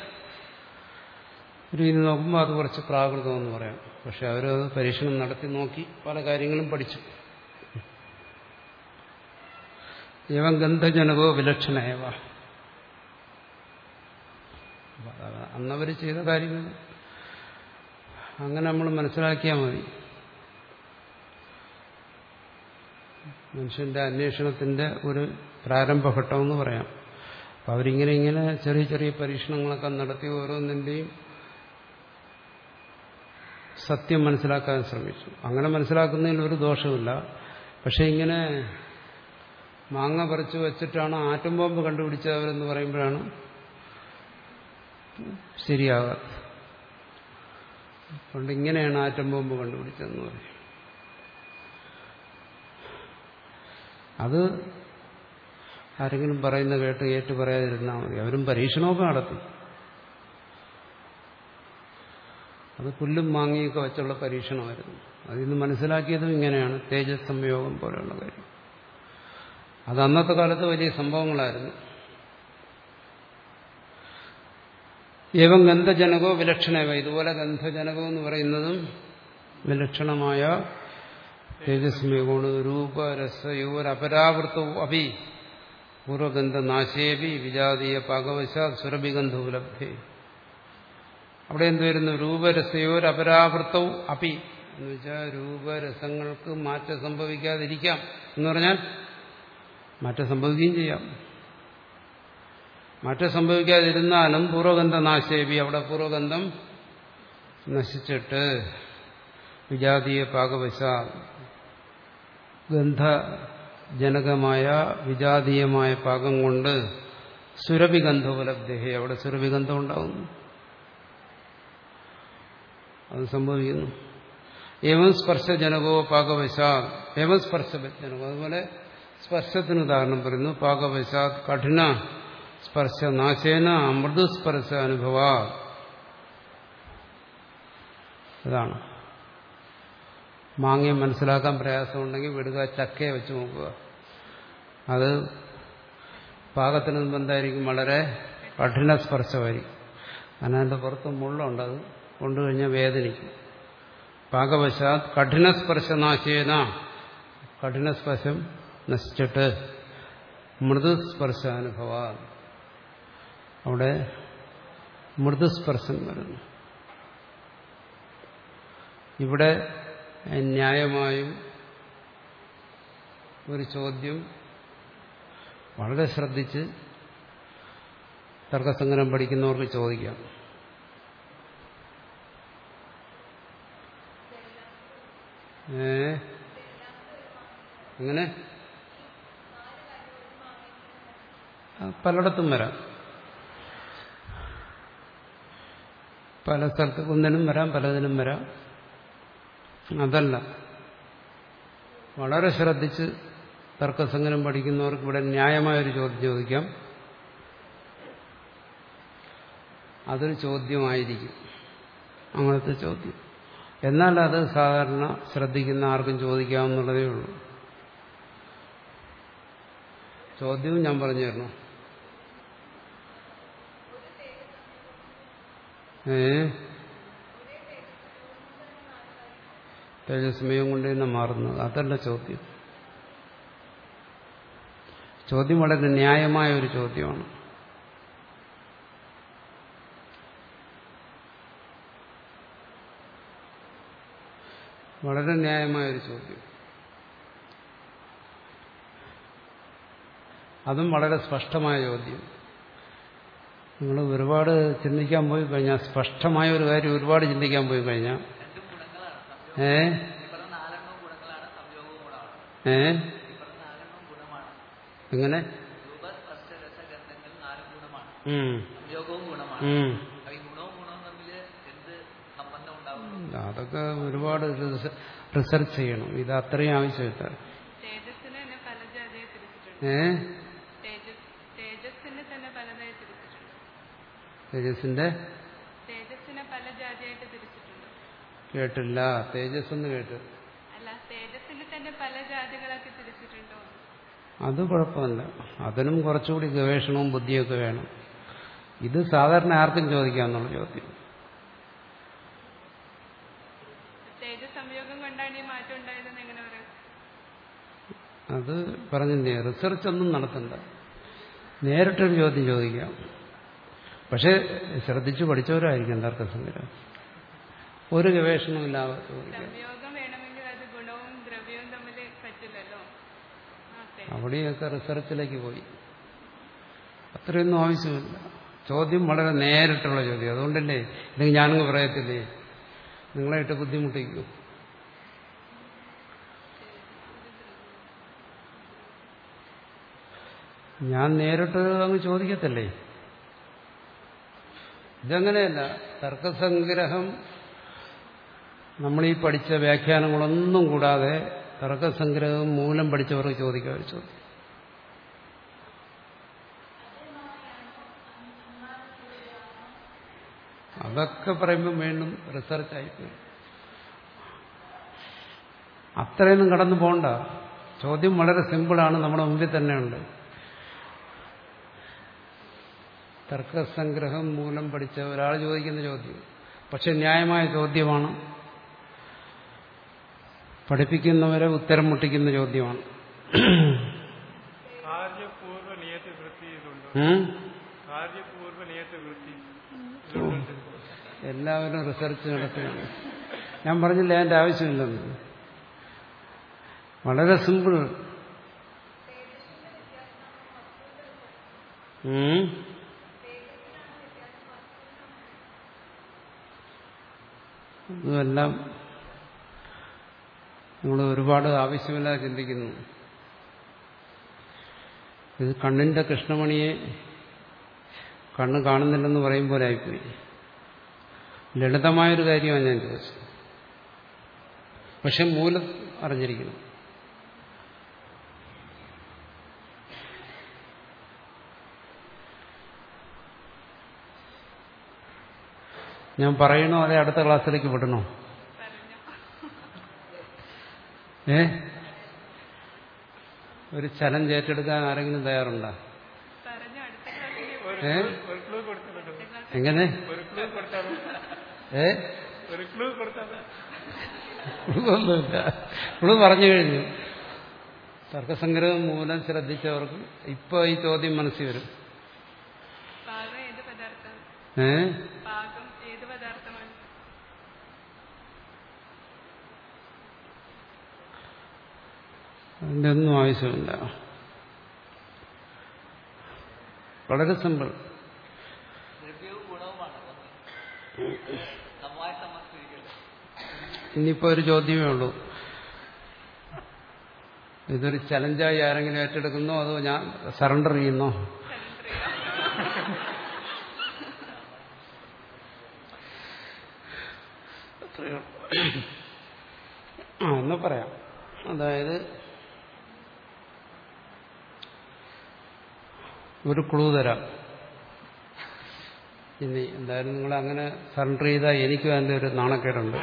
രീതി നോക്കുമ്പോൾ അത് കുറച്ച് പ്രാകൃതമെന്ന് പറയാം. പക്ഷെ അവരത് പരീക്ഷണം നടത്തി നോക്കി പല കാര്യങ്ങളും പഠിച്ചു. ഏവം ഗന്ധജനകോ വിലക്ഷണേവ. അന്നവർ ചെയ്ത കാര്യങ്ങൾ അങ്ങനെ നമ്മൾ മനസ്സിലാക്കിയാൽ മതി. മനുഷ്യന്റെ അന്വേഷണത്തിന്റെ ഒരു പ്രാരംഭഘട്ടമെന്ന് പറയാം. അപ്പം അവരിങ്ങനെ ഇങ്ങനെ ചെറിയ ചെറിയ പരീക്ഷണങ്ങളൊക്കെ നടത്തി ഓരോന്നിൻ്റെയും സത്യം മനസ്സിലാക്കാൻ ശ്രമിച്ചു. അങ്ങനെ മനസ്സിലാക്കുന്നതിൽ ഒരു ദോഷമില്ല. പക്ഷെ ഇങ്ങനെ മാങ്ങ പറിച്ചു വെച്ചിട്ടാണ് ആറ്റം ബോംബ് കണ്ടുപിടിച്ചവരെന്ന് പറയുമ്പോഴാണ് ശരിയാകാത്തത്. അതുകൊണ്ട് ഇങ്ങനെയാണ് ആറ്റം ബോംബ് കണ്ടുപിടിച്ചതെന്ന് പറയും. അത് ആരെങ്കിലും പറയുന്ന കേട്ട് കേട്ട് പറയാതിരുന്നാൽ മതി. അവരും പരീക്ഷണമൊക്കെ നടത്തി. അത് പുല്ലും മാങ്ങയൊക്കെ വെച്ചുള്ള പരീക്ഷണമായിരുന്നു. അതിൽ നിന്ന് മനസ്സിലാക്കിയതും ഇങ്ങനെയാണ്, തേജസ് സംയോഗം പോലെയുള്ള കാര്യം. അത് അന്നത്തെ കാലത്ത് വലിയ സംഭവങ്ങളായിരുന്നു. ഏവം ഗന്ധജനകോ വിലക്ഷണമ. ഇതുപോലെ ഗന്ധജനകം എന്ന് പറയുന്നതും വിലക്ഷണമായ തേജസ്മയമാണ്. രൂപരസയോരപരാവൃത്തവും അഭി പൂർവഗന്ധനാശേപി വിജാതീയ പാകവശാ സുരഭിഗന്ധോപലബ്ധേ. അവിടെ എന്തുവരുന്നു? രൂപരസയോരപരാവൃത്തവും അപി എന്ന് വെച്ചാൽ രൂപരസങ്ങൾക്ക് മാറ്റം സംഭവിക്കാതിരിക്കാം എന്ന് പറഞ്ഞാൽ മാറ്റം സംഭവിക്കുകയും ചെയ്യാം. മാറ്റം സംഭവിക്കാതിരുന്നാലും പൂർവഗന്ധനാശേപി, അവിടെ പൂർവഗന്ധം നശിച്ചിട്ട് വിജാതീയ പാകവശ ഗന്ധജനകമായ വിജാതീയമായ പാകം കൊണ്ട് സുരഭിഗന്ധോപലബ്ധേ, അവിടെ സുരഭിഗന്ധം ഉണ്ടാകുന്നു. അത് സംഭവിക്കുന്നു. ഏവം സ്പർശജനകോ പാകവശാ ഏവം സ്പർശജനകോ. അതുപോലെ സ്പർശത്തിന് ഉദാഹരണം പറയുന്നു. പാകവശാത് കഠിന സ്പർശനാശേന മൃദുസ്പർശ അനുഭവ. ഇതാണ് മാങ്ങയെ മനസ്സിലാക്കാൻ പ്രയാസമുണ്ടെങ്കിൽ വിടുക, ചക്കയെ വെച്ച് നോക്കുക. അത് പാകത്തിന് മുമ്പ് എന്തായിരിക്കും? വളരെ കഠിന സ്പർശമായിരിക്കും. കാരണം അതിൻ്റെ പുറത്ത് മുള്ളുണ്ട്, അത് കൊണ്ടുകഴിഞ്ഞാൽ വേദനിക്കും. പാകവശാത് കഠിനസ്പർശനാശേന, കഠിനസ്പർശം നശിച്ചിട്ട് മൃദുസ്പർശാനുഭവ, അവിടെ മൃദുസ്പർശം വരുന്നു. ഇവിടെ ന്യായമായും ഒരു ചോദ്യം വളരെ ശ്രദ്ധിച്ച് തർക്കസങ്കരം പഠിക്കുന്നവർക്ക് ചോദിക്കാം. ഏ അങ്ങനെ പലയിടത്തും വരാം. പല സ്ഥലത്ത് ഒന്നിനും വരാം, പലതിനും വരാം. അതല്ല, വളരെ ശ്രദ്ധിച്ച് തർക്കസംഗ്രഹം പഠിക്കുന്നവർക്ക് ഇവിടെ ന്യായമായൊരു ചോദ്യം ചോദിക്കാം. അതൊരു ചോദ്യമായിരിക്കും, അങ്ങനത്തെ ചോദ്യം. എന്നാൽ അത് സാധാരണ ശ്രദ്ധിക്കുന്ന ആർക്കും ചോദിക്കാവുന്നതേ ഉള്ളൂ. ചോദ്യവും ഞാൻ പറഞ്ഞു തരണം. ഏ തേജസ്മയം കൊണ്ട് തന്നെ മാറുന്നത് അതല്ല ചോദ്യം. ചോദ്യം വളരെ ന്യായമായ ഒരു ചോദ്യമാണ്. വളരെ ന്യായമായൊരു ചോദ്യം. അതും വളരെ സ്പഷ്ടമായ ചോദ്യം. നിങ്ങൾ ഒരുപാട് ചിന്തിക്കാൻ പോയി കഴിഞ്ഞാൽ, സ്പഷ്ടമായ ഒരു കാര്യം ഒരുപാട് ചിന്തിക്കാൻ പോയി കഴിഞ്ഞാൽ ഏ ഏ എങ്ങനെ അതൊക്കെ ഒരുപാട് റിസർച്ച് ചെയ്യണം. ഇത് അത്രയും ആവശ്യമില്ല. ഏ തേജസ്സിന്റെ കേട്ടില്ല. തേജസ് എന്ന് കേട്ട്. അത് കുഴപ്പമില്ല. അതിനും കുറച്ചുകൂടി ഗവേഷണവും ബുദ്ധിയൊക്കെ വേണം. ഇത് സാധാരണ ആർക്കും ചോദിക്കാമെന്നുള്ള ചോദ്യം. അത് പറഞ്ഞില്ലേ, റിസർച്ച് ഒന്നും നടത്തണ്ട, നേരിട്ടൊരു ചോദ്യം ചോദിക്കാം. പക്ഷെ ശ്രദ്ധിച്ചു പഠിച്ചവരായിരിക്കും തർക്കസംഗ്രഹം. ഒരു ഗവേഷണവും ഇല്ലാതെ ചോദിക്കാം. അവിടെയൊക്കെ റിസർച്ചിലേക്ക് പോയി. അത്രയൊന്നും ആവശ്യമില്ല. ചോദ്യം വളരെ നേരിട്ടുള്ള ചോദ്യം. അതുകൊണ്ടല്ലേ ഇല്ലെങ്കിൽ ഞാനങ്ങ് പറയത്തില്ലേ, നിങ്ങളായിട്ട് ബുദ്ധിമുട്ടിക്കും. ഞാൻ നേരിട്ട് അങ്ങ് ചോദിക്കത്തില്ലേ. ഇതങ്ങനെയല്ല. തർക്കസംഗ്രഹം നമ്മളീ പഠിച്ച വ്യാഖ്യാനങ്ങളൊന്നും കൂടാതെ തർക്കസംഗ്രഹം മൂലം പഠിച്ചവർക്ക് ചോദിക്കാൻ ഒരു ചോദ്യം. അതൊക്കെ പറയുമ്പോൾ വീണ്ടും റിസർച്ചായിപ്പോയി. അത്രയൊന്നും കടന്നു പോകണ്ട. ചോദ്യം വളരെ സിമ്പിളാണ്, നമ്മുടെ മുമ്പിൽ തന്നെയുണ്ട്. തർക്കസംഗ്രഹം മൂലം പഠിച്ച ഒരാൾ ചോദിക്കുന്ന ചോദ്യം, പക്ഷെ ന്യായമായ ചോദ്യമാണ്. പഠിപ്പിക്കുന്നവരെ ഉത്തരം മുട്ടിക്കുന്ന ചോദ്യമാണ്. എല്ലാവരും റിസർച്ച് നടത്തുകയാണ്. ഞാൻ പറഞ്ഞില്ല അതിന്റെ ആവശ്യമില്ലെന്ന്. വളരെ സിമ്പിൾ. ഇതെല്ലാം നിങ്ങൾ ഒരുപാട് ആവശ്യമില്ലാതെ ചിന്തിക്കുന്നു. ഇത് കണ്ണിന്റെ കൃഷ്ണമണിയെ കണ്ണ് കാണുന്നില്ലെന്ന് പറയും പോലെ ആയിപ്പോയി. ലളിതമായൊരു കാര്യമാണ് ഞാൻ ചോദിച്ചത്. പക്ഷെ മൂലം അറിഞ്ഞിരിക്കണം. ഞാൻ പറയണോ അതേ അടുത്ത ക്ലാസ്സിലേക്ക് വിടണോ? ഏ ഒരു ചലഞ്ച് ഏറ്റെടുക്കാൻ ആരെങ്കിലും തയ്യാറുണ്ടോ? ഏ എങ്ങനെ ഏ ഒന്നുമില്ല. ക്ലൂ പറഞ്ഞു കഴിഞ്ഞു. തർക്കസംഗ്രഹം മൂലം ശ്രദ്ധിച്ചവർക്ക് ഇപ്പൊ ഈ ചോദ്യം മനസ്സിൽ വരും. ഏ അതിൻ്റെ ഒന്നും ആവശ്യമില്ല. വളരെ സിമ്പിൾ. ഇനിയിപ്പോ ഒരു ചോദ്യമേ ഉള്ളൂ. ഇതൊരു ചലഞ്ചായി ആരെങ്കിലും ഏറ്റെടുക്കുന്നോ അതോ ഞാൻ സറണ്ടർ ചെയ്യുന്നോ? ആ എന്ന് പറയാം. അതായത് ഒരു ക്ലൂ തരാം. ഇനി എന്തായാലും നിങ്ങൾ അങ്ങനെ സറണ്ടർ ചെയ്താൽ എനിക്കും അതിൻ്റെ ഒരു നാണക്കേടുണ്ട്.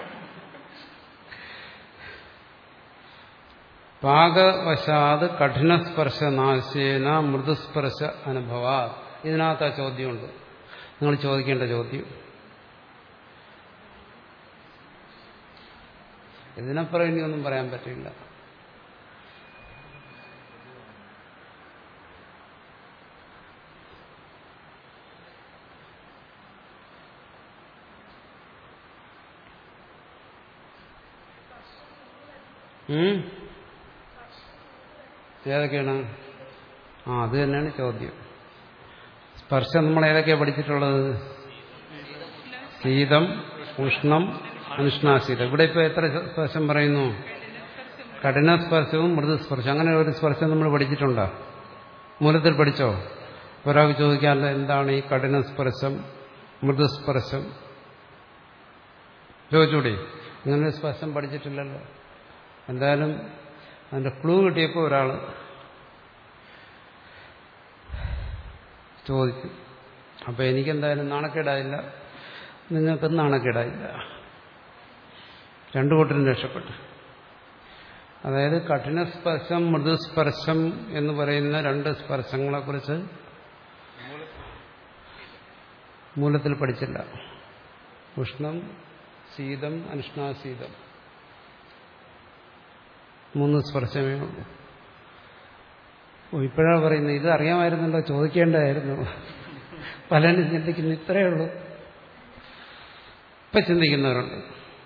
പാകവശാത് കഠിനസ്പർശനാശേന മൃദുസ്പർശ അനുഭവ. ഇതിനകത്ത് ആ ചോദ്യമുണ്ട്, നിങ്ങൾ ചോദിക്കേണ്ട ചോദ്യം. ഇതിനപ്പുറം ഇനിയൊന്നും പറയാൻ പറ്റില്ല. ഏതൊക്കെയാണ്? ആ അത് തന്നെയാണ് ചോദ്യം. സ്പർശം നമ്മൾ ഏതൊക്കെയാണ് പഠിച്ചിട്ടുള്ളത്? ശീതം, ഉഷ്ണം, അനുഷ്ണാശീതം. ഇവിടെ ഇപ്പൊ എത്ര സ്പർശം പറയുന്നു? കഠിനസ്പർശവും മൃദുസ്പർശം. അങ്ങനെ ഒരു സ്പർശം നമ്മൾ പഠിച്ചിട്ടുണ്ടോ? മൂലത്തിൽ പഠിച്ചോ? ഒരാൾക്ക് ചോദിക്കാറില്ല എന്താണ് ഈ കഠിനസ്പർശം, മൃദുസ്പർശം? ചോദിച്ചൂടെ? അങ്ങനെ സ്പർശം പഠിച്ചിട്ടില്ലല്ലോ. എന്തായാലും അതിന്റെ ക്ലൂ കിട്ടിയപ്പോൾ ഒരാൾ ചോദിച്ചു. അപ്പൊ എനിക്കെന്തായാലും നാണക്കേടായില്ല, നിങ്ങൾക്കും നാണക്കേടായില്ല. രണ്ടു കൂട്ടരും രക്ഷപ്പെട്ടു. അതായത് കഠിനസ്പർശം, മൃദുസ്പർശം എന്ന് പറയുന്ന രണ്ട് സ്പർശങ്ങളെക്കുറിച്ച് മൂലത്തിൽ പഠിച്ചില്ല. ഉഷ്ണം, ശീതം, അനുഷ്ണാശീതം, മൂന്ന് സ്പർശമേ ഉള്ളൂ. ഇപ്പോഴാണ് പറയുന്നത് ഇത് അറിയാമായിരുന്നല്ലോ, ചോദിക്കേണ്ടതായിരുന്നു. പലരും ചിന്തിക്കുന്നു ഇത്രയേ ഉള്ളൂ. ഇപ്പൊ ചിന്തിക്കുന്നവരുണ്ട്.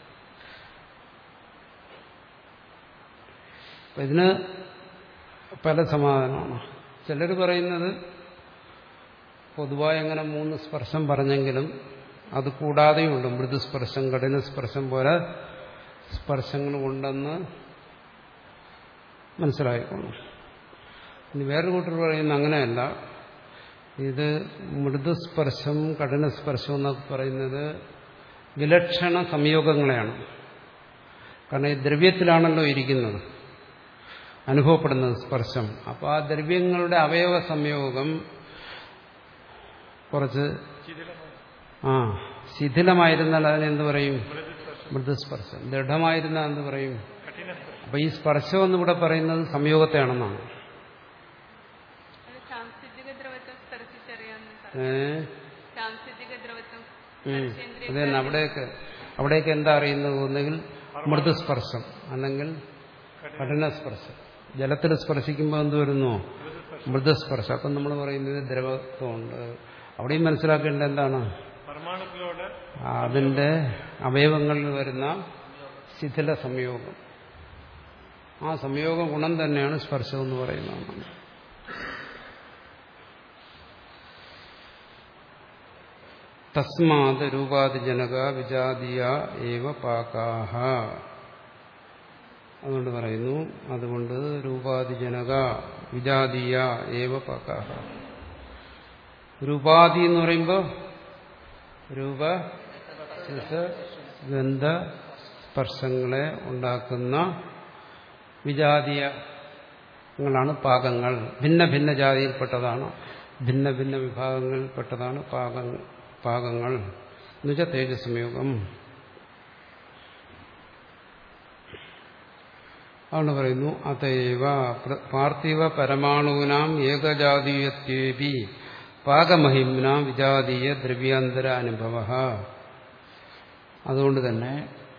ഇതിന് പല സമാധാനമാണ്. ചിലർ പറയുന്നത് പൊതുവായി അങ്ങനെ മൂന്ന് സ്പർശം പറഞ്ഞെങ്കിലും അത് കൂടാതെയുണ്ട് മൃദുസ്പർശം, കഠിനസ്പർശം പോലെ സ്പർശങ്ങളുണ്ടെന്ന് മനസ്സിലായിക്കൊള്ളു. ഇനി വേറൊരു കൂട്ടർ പറയുന്നത് അങ്ങനെയല്ല. ഇത് മൃദുസ്പർശം, കഠിനസ്പർശം എന്നൊക്കെ പറയുന്നത് വിലക്ഷണ സംയോഗങ്ങളെയാണ്. കാരണം ഈ ദ്രവ്യത്തിലാണല്ലോ ഇരിക്കുന്നത്, അനുഭവപ്പെടുന്നത് സ്പർശം. അപ്പോൾ ആ ദ്രവ്യങ്ങളുടെ അവയവ സംയോഗം കുറച്ച് ആ ശിഥിലമായിരുന്നാൽ അതിനെന്ത് പറയും? മൃദുസ്പർശം. ദൃഢമായിരുന്നാൽ എന്ത് പറയും? അപ്പൊ ഈ സ്പർശം എന്നിവിടെ പറയുന്നത് സംയോഗത്തെയാണെന്നാണ്. അത് തന്നെ. അവിടെയൊക്കെ അവിടേക്ക് എന്താ അറിയുന്നത്? ഒന്നുകിൽ മൃദുസ്പർശം അല്ലെങ്കിൽ കഠിനസ്പർശം. ജലത്തിൽ സ്പർശിക്കുമ്പോൾ എന്ത് വരുന്നു? മൃദുസ്പർശം. അപ്പം നമ്മൾ പറയുന്നത് ദ്രവത്വമുണ്ട്. അവിടെയും മനസ്സിലാക്കേണ്ടത് എന്താണ്? അതിന്റെ അവയവങ്ങളിൽ വരുന്ന ശിഥില സംയോഗം. ആ സംയോഗ ഗുണം തന്നെയാണ് സ്പർശം എന്ന് പറയുന്നത്. തസ്മാത് രൂപാദിജനക വിജാതീയ ഏവ പാകാഹ. അതുകൊണ്ട് പറയുന്നു, അതുകൊണ്ട് രൂപാദിജനക വിജാതീയ ഏവ പാകാഹ. രൂപാദി എന്ന് പറയുമ്പോൾ രൂപ, ഗന്ധ, സ്പർശങ്ങളെ ഉണ്ടാക്കുന്ന വിജാതീയങ്ങളാണ് പാകങ്ങൾ. ഭിന്ന ഭിന്ന ജാതിയിൽപ്പെട്ടതാണ്, ഭിന്ന ഭിന്ന വിഭാഗങ്ങളിൽപ്പെട്ടതാണ് പാകങ്ങൾ. പാകങ്ങൾ എന്നുവെച്ചാൽ തേജസ്സംയോഗം. അതുകൊണ്ട് പറയുന്നു, അതേവ പാർത്ഥിവ പരമാണൂനാം ഏകജാതീയത്വേപി പാകമഹിംന വിജാതീയ ദ്രവ്യാന്തര അനുഭവ. അതുകൊണ്ട് തന്നെ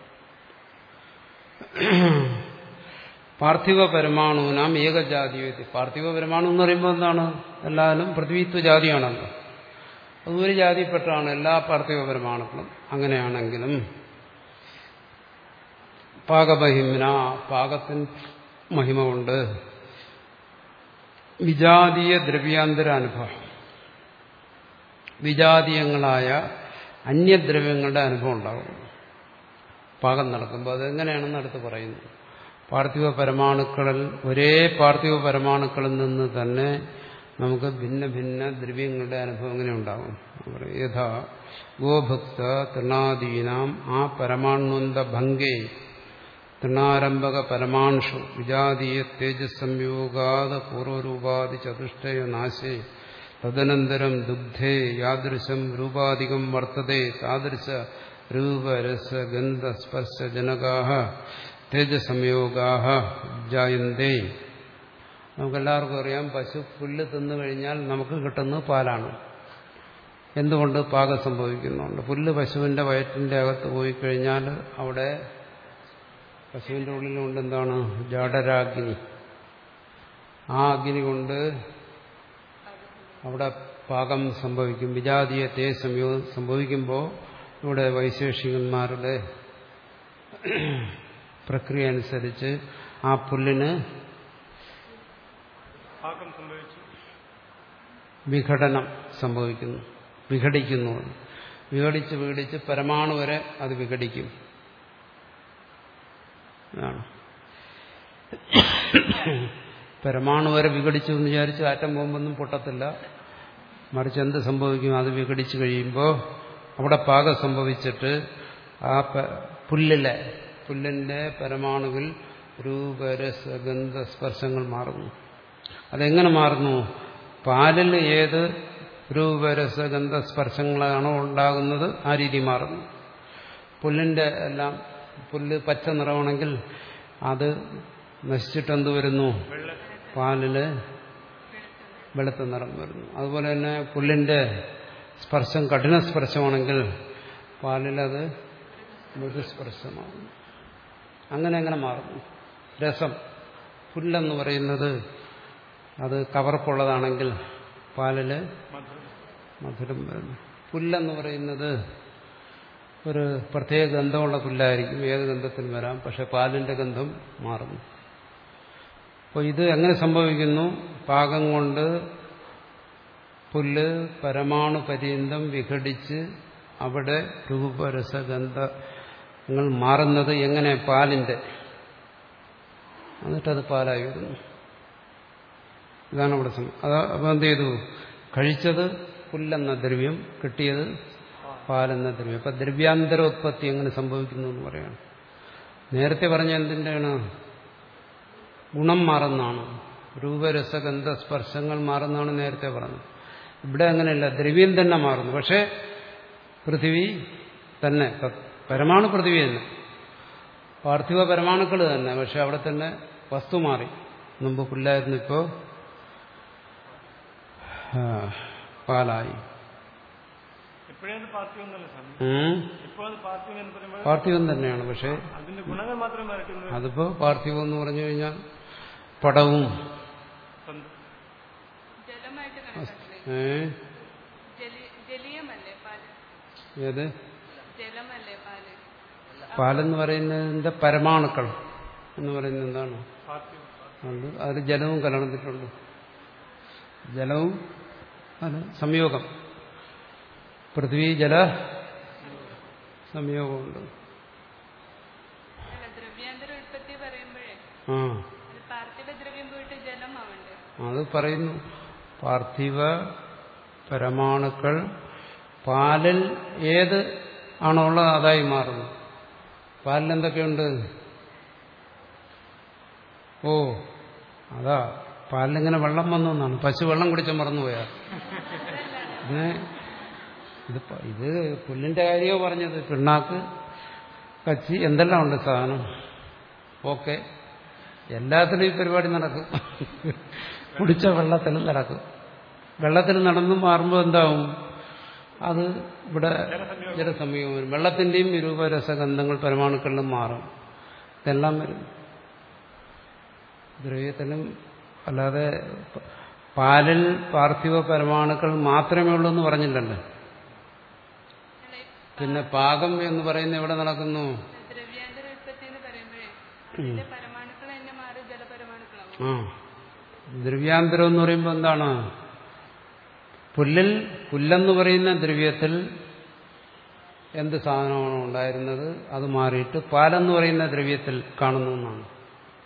പാർത്ഥിവ പരമാണൂനാം ഏകജാതീയത്വ. പാർത്ഥിവ പരമാണു എന്ന് പറയുമ്പോൾ എന്താണ്? എല്ലാവരും പൃഥ്വിത്വ ജാതിയാണല്ലോ. അതൊരു ജാതിപ്പെട്ടാണ് എല്ലാ പാർത്ഥിവ പരമാണുക്കളും. അങ്ങനെയാണെങ്കിലും പാകമഹിംന, പാകത്തിന് മഹിമ കൊണ്ട് വിജാതീയ ദ്രവ്യാന്തര അനുഭവം, വിജാതീയങ്ങളായ അന്യദ്രവ്യങ്ങളുടെ അനുഭവം ഉണ്ടാകും പാകം നടക്കുമ്പോൾ. അതെങ്ങനെയാണെന്ന് അടുത്ത് പറയുന്നു. പാർത്ഥിവ പരമാണുക്കളിൽ ഒരേ പാർത്ഥിവ പരമാണുക്കളിൽ നിന്ന് തന്നെ നമുക്ക് ഭിന്ന ഭിന്ന ദ്രവ്യങ്ങളുടെ അനുഭവം എങ്ങനെ ഉണ്ടാകും? യഥാ ഗോഭക്ത തൃണാദീനാം ആ പരമാണ്വന്ത ഭംഗേ തൃണാരംഭക പരമാംശു വിജാതീയ തേജസ്സംയോഗാത പൂർവരൂപാദി ചതുഷ്ടയ നാശേ തദനന്തരം ദുഗ്ധേ യാദൃശം രൂപാധികം വർത്തതേ താദൃശ രൂപരസ ഗന്ധ സ്പർശ ജനകാഹ തേജസംയോഗാഹ ജായന്തേ. നമുക്കെല്ലാവർക്കും അറിയാം, പശു പുല്ല് തിന്നു കഴിഞ്ഞാൽ നമുക്ക് കിട്ടുന്നത് പാലാണ്. എന്തുകൊണ്ട്? പാകം സംഭവിക്കുന്നുണ്ട്. പുല്ല് പശുവിന്റെ വയറ്റിന്റെ അകത്ത് പോയി കഴിഞ്ഞാൽ അവിടെ പശുവിന്റെ ഉള്ളിലുണ്ട് എന്താണ്? ജാഡരാഗ്നി. ആ അഗ്നി കൊണ്ട് അവിടെ പാകം സംഭവിക്കും. വിജാതീയ തേ സംയോഗം സംഭവിക്കുമ്പോൾ ഇവിടെ വൈശേഷികന്മാരുടെ പ്രക്രിയ അനുസരിച്ച് ആ പുല്ലിന് വിഘടനം സംഭവിക്കുന്നു, വിഘടിക്കുന്നു. വിഘടിച്ച് വിഘടിച്ച് പരമാണു വരെ അത് വിഘടിക്കും. പരമാണു വരെ വിഘടിച്ചു എന്ന് വിചാരിച്ച് ആറ്റം ബോംബൊന്നും പൊട്ടത്തില്ല. മറിച്ച് എന്ത് സംഭവിക്കും? അത് വിഘടിച്ചു കഴിയുമ്പോൾ അവിടെ പാകം സംഭവിച്ചിട്ട് ആ പുല്ലിലെ പുല്ലിന്റെ പരമാണുവിൽ രൂപരസഗന്ധ സ്പർശങ്ങൾ മാറുന്നു. അതെങ്ങനെ മാറുന്നു? പാലിൽ ഏത് രൂപരസഗന്ധ സ്പർശങ്ങളാണോ ഉണ്ടാകുന്നത് ആ രീതി മാറുന്നു. പുല്ലിന്റെ എല്ലാം പുല്ല് പച്ച നിറമാണെങ്കിൽ അത് നശിച്ചിട്ടെന്ത് വരുന്നു? പാലില് വെളുത്ത നിറം വരുന്നു. അതുപോലെ തന്നെ പുല്ലിന്റെ സ്പർശം കഠിന സ്പർശമാണെങ്കിൽ പാലിലത് മൃദുസ്പർശമാകുന്നു. അങ്ങനെ അങ്ങനെ മാറുന്നു. രസം, പുല്ലെന്ന് പറയുന്നത് അത് കവർപ്പുള്ളതാണെങ്കിൽ പാലില് മധുരം വരുന്നു. പുല്ലെന്ന് പറയുന്നത് ഒരു പ്രത്യേക ഗന്ധമുള്ള പുല്ലായിരിക്കും, ഏത് ഗന്ധത്തിനും വരാം. പക്ഷെ പാലിന്റെ ഗന്ധം മാറുന്നു. അപ്പോൾ ഇത് എങ്ങനെ സംഭവിക്കുന്നു? പാകം കൊണ്ട് പുല്ല് പരമാണു പര്യന്തം വിഘടിച്ച് അവിടെ രൂപരസഗന്ധങ്ങൾ മാറുന്നത് എങ്ങനെ? പാലിന്റെ. എന്നിട്ടത് പാലായി വരുന്നു. ഇതാണ് അവിടെ അത്. അപ്പം എന്ത് ചെയ്തു? കഴിച്ചത് പുല്ലെന്ന ദ്രവ്യം, കിട്ടിയത് പാലെന്ന ദ്രവ്യം. അപ്പം ദ്രവ്യാന്തരോത്പത്തി എങ്ങനെ സംഭവിക്കുന്നു എന്ന് പറയാണ്. നേരത്തെ പറഞ്ഞ എന്തിൻ്റെയാണ്? ഗുണം മാറുന്നതാണ്, രൂപരസഗന്ധ സ്പർശങ്ങൾ മാറുന്നതാണ് നേരത്തെ പറഞ്ഞത്. ഇവിടെ അങ്ങനെയല്ല, ദ്രവ്യം തന്നെ മാറുന്നു. പക്ഷെ പൃഥിവി തന്നെ, പരമാണു പൃഥിവി തന്നെ, പാർത്ഥിവ പരമാണുക്കൾ തന്നെ. പക്ഷെ അവിടെ തന്നെ വസ്തു മാറി. മുമ്പ് പുല്ലായിരുന്നു, ഇപ്പോ പാലായി. പാർത്ഥിവം തന്നെയാണ്. പക്ഷെ അതിപ്പോ പാർത്ഥിവം എന്ന് പറഞ്ഞു കഴിഞ്ഞാൽ പടവും ഏ ഏത് പാലെന്ന് പറയുന്നതിന്റെ പരമാണുക്കൾ എന്ന് പറയുന്നത് എന്താണ്? അത് ജലവും കലർന്നിട്ടുണ്ട്. ജലവും അത് സംയോഗം, പൃഥ്വി ജല സംയോഗമുണ്ട്. ആ അത് പറയുന്നു. പാർത്ഥിവ പരമാണുക്കൾ പാലിൽ ഏത് ആണോ ഉള്ളത് അതായി മാറുന്നു. പാലിൽ എന്തൊക്കെയുണ്ട്? ഓ അതാ പാലിലിങ്ങനെ വെള്ളം വന്നു എന്നാണ്. പശു വെള്ളം കുടിച്ച മറന്നുപോയാ. ഇതിനെ ഇത് ഇത് പുല്ലിന്റെ കാര്യമോ പറഞ്ഞത്? പിണ്ണാക്ക്, കച്ചി, എന്തെല്ലാം ഉണ്ട് സാധനം. ഓക്കെ, എല്ലാത്തിനും ഈ പരിപാടി നടക്കും. കുടിച്ച വെള്ളത്തിൽ നടക്കും. വെള്ളത്തിൽ നടന്നു മാറുമ്പോൾ എന്താവും? അത് ഇവിടെ ജലസംയോഗം വരും. വെള്ളത്തിന്റെയും രൂപരസഗന്ധങ്ങൾ പരമാണുക്കളിലും മാറും. ഇതെല്ലാം വരും ദ്രവ്യത്തിലും. അല്ലാതെ പാലിൽ പാർത്ഥിവ പരമാണുക്കൾ മാത്രമേ ഉള്ളൂ എന്ന് പറഞ്ഞില്ലല്ലോ. പിന്നെ പാകം എന്ന് പറയുന്നത് എവിടെ നടക്കുന്നു? ആ ദ്രവ്യാന്തരം എന്ന് പറയുമ്പോൾ എന്താണ്? പുല്ലിൽ പുല്ലെന്ന് പറയുന്ന ദ്രവ്യത്തിൽ എന്ത് സാധനമാണോ ഉണ്ടായിരുന്നത് അത് മാറിയിട്ട് പാലെന്ന് പറയുന്ന ദ്രവ്യത്തിൽ കാണുന്നു എന്നാണ്.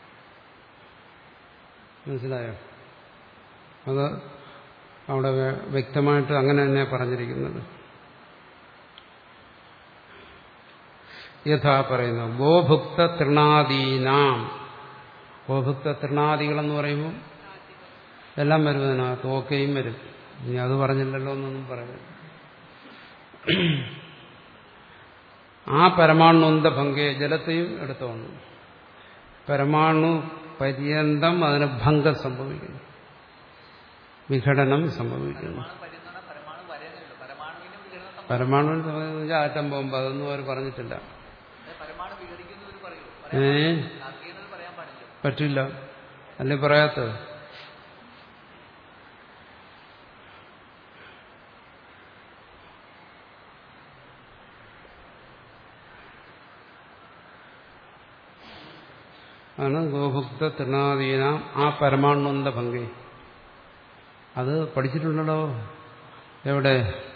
മനസ്സിലായോ? അത് അവിടെ വ്യക്തമായിട്ട് അങ്ങനെ തന്നെ പറഞ്ഞിരിക്കുന്നത്. യഥാ പറയുന്നു ഗോഭുക്ത തൃണാദീനാം. ഗോഭുക്ത തൃണാദികളെന്ന് പറയുമ്പോൾ എല്ലാം വരും അതിനകത്ത്, ഓക്കെയും വരും. ഇനി അത് പറഞ്ഞില്ലല്ലോ എന്നൊന്നും പറയുന്നത്. ആ പരമാണുന്ത ഭംഗേ, ജലത്തെയും എടുത്തോണം. പരമാണു പര്യന്തം അതിന് ഭംഗം സംഭവിക്കുന്നു, വിഘടനം സംഭവിക്കുന്നു. പരമാണുവിന് സംബന്ധിച്ച് ആറ്റം ബോംബ് അതൊന്നും അവർ പറഞ്ഞിട്ടില്ല. ഏ പറ്റില്ല, അല്ലേ പറയാത്തത്? ആണ് ഗോഭുക്ത തൃണാദീന ആ പരമാണുന്ത ഭംഗി. അത് പഠിച്ചിട്ടുണ്ടല്ലോ എവിടെ?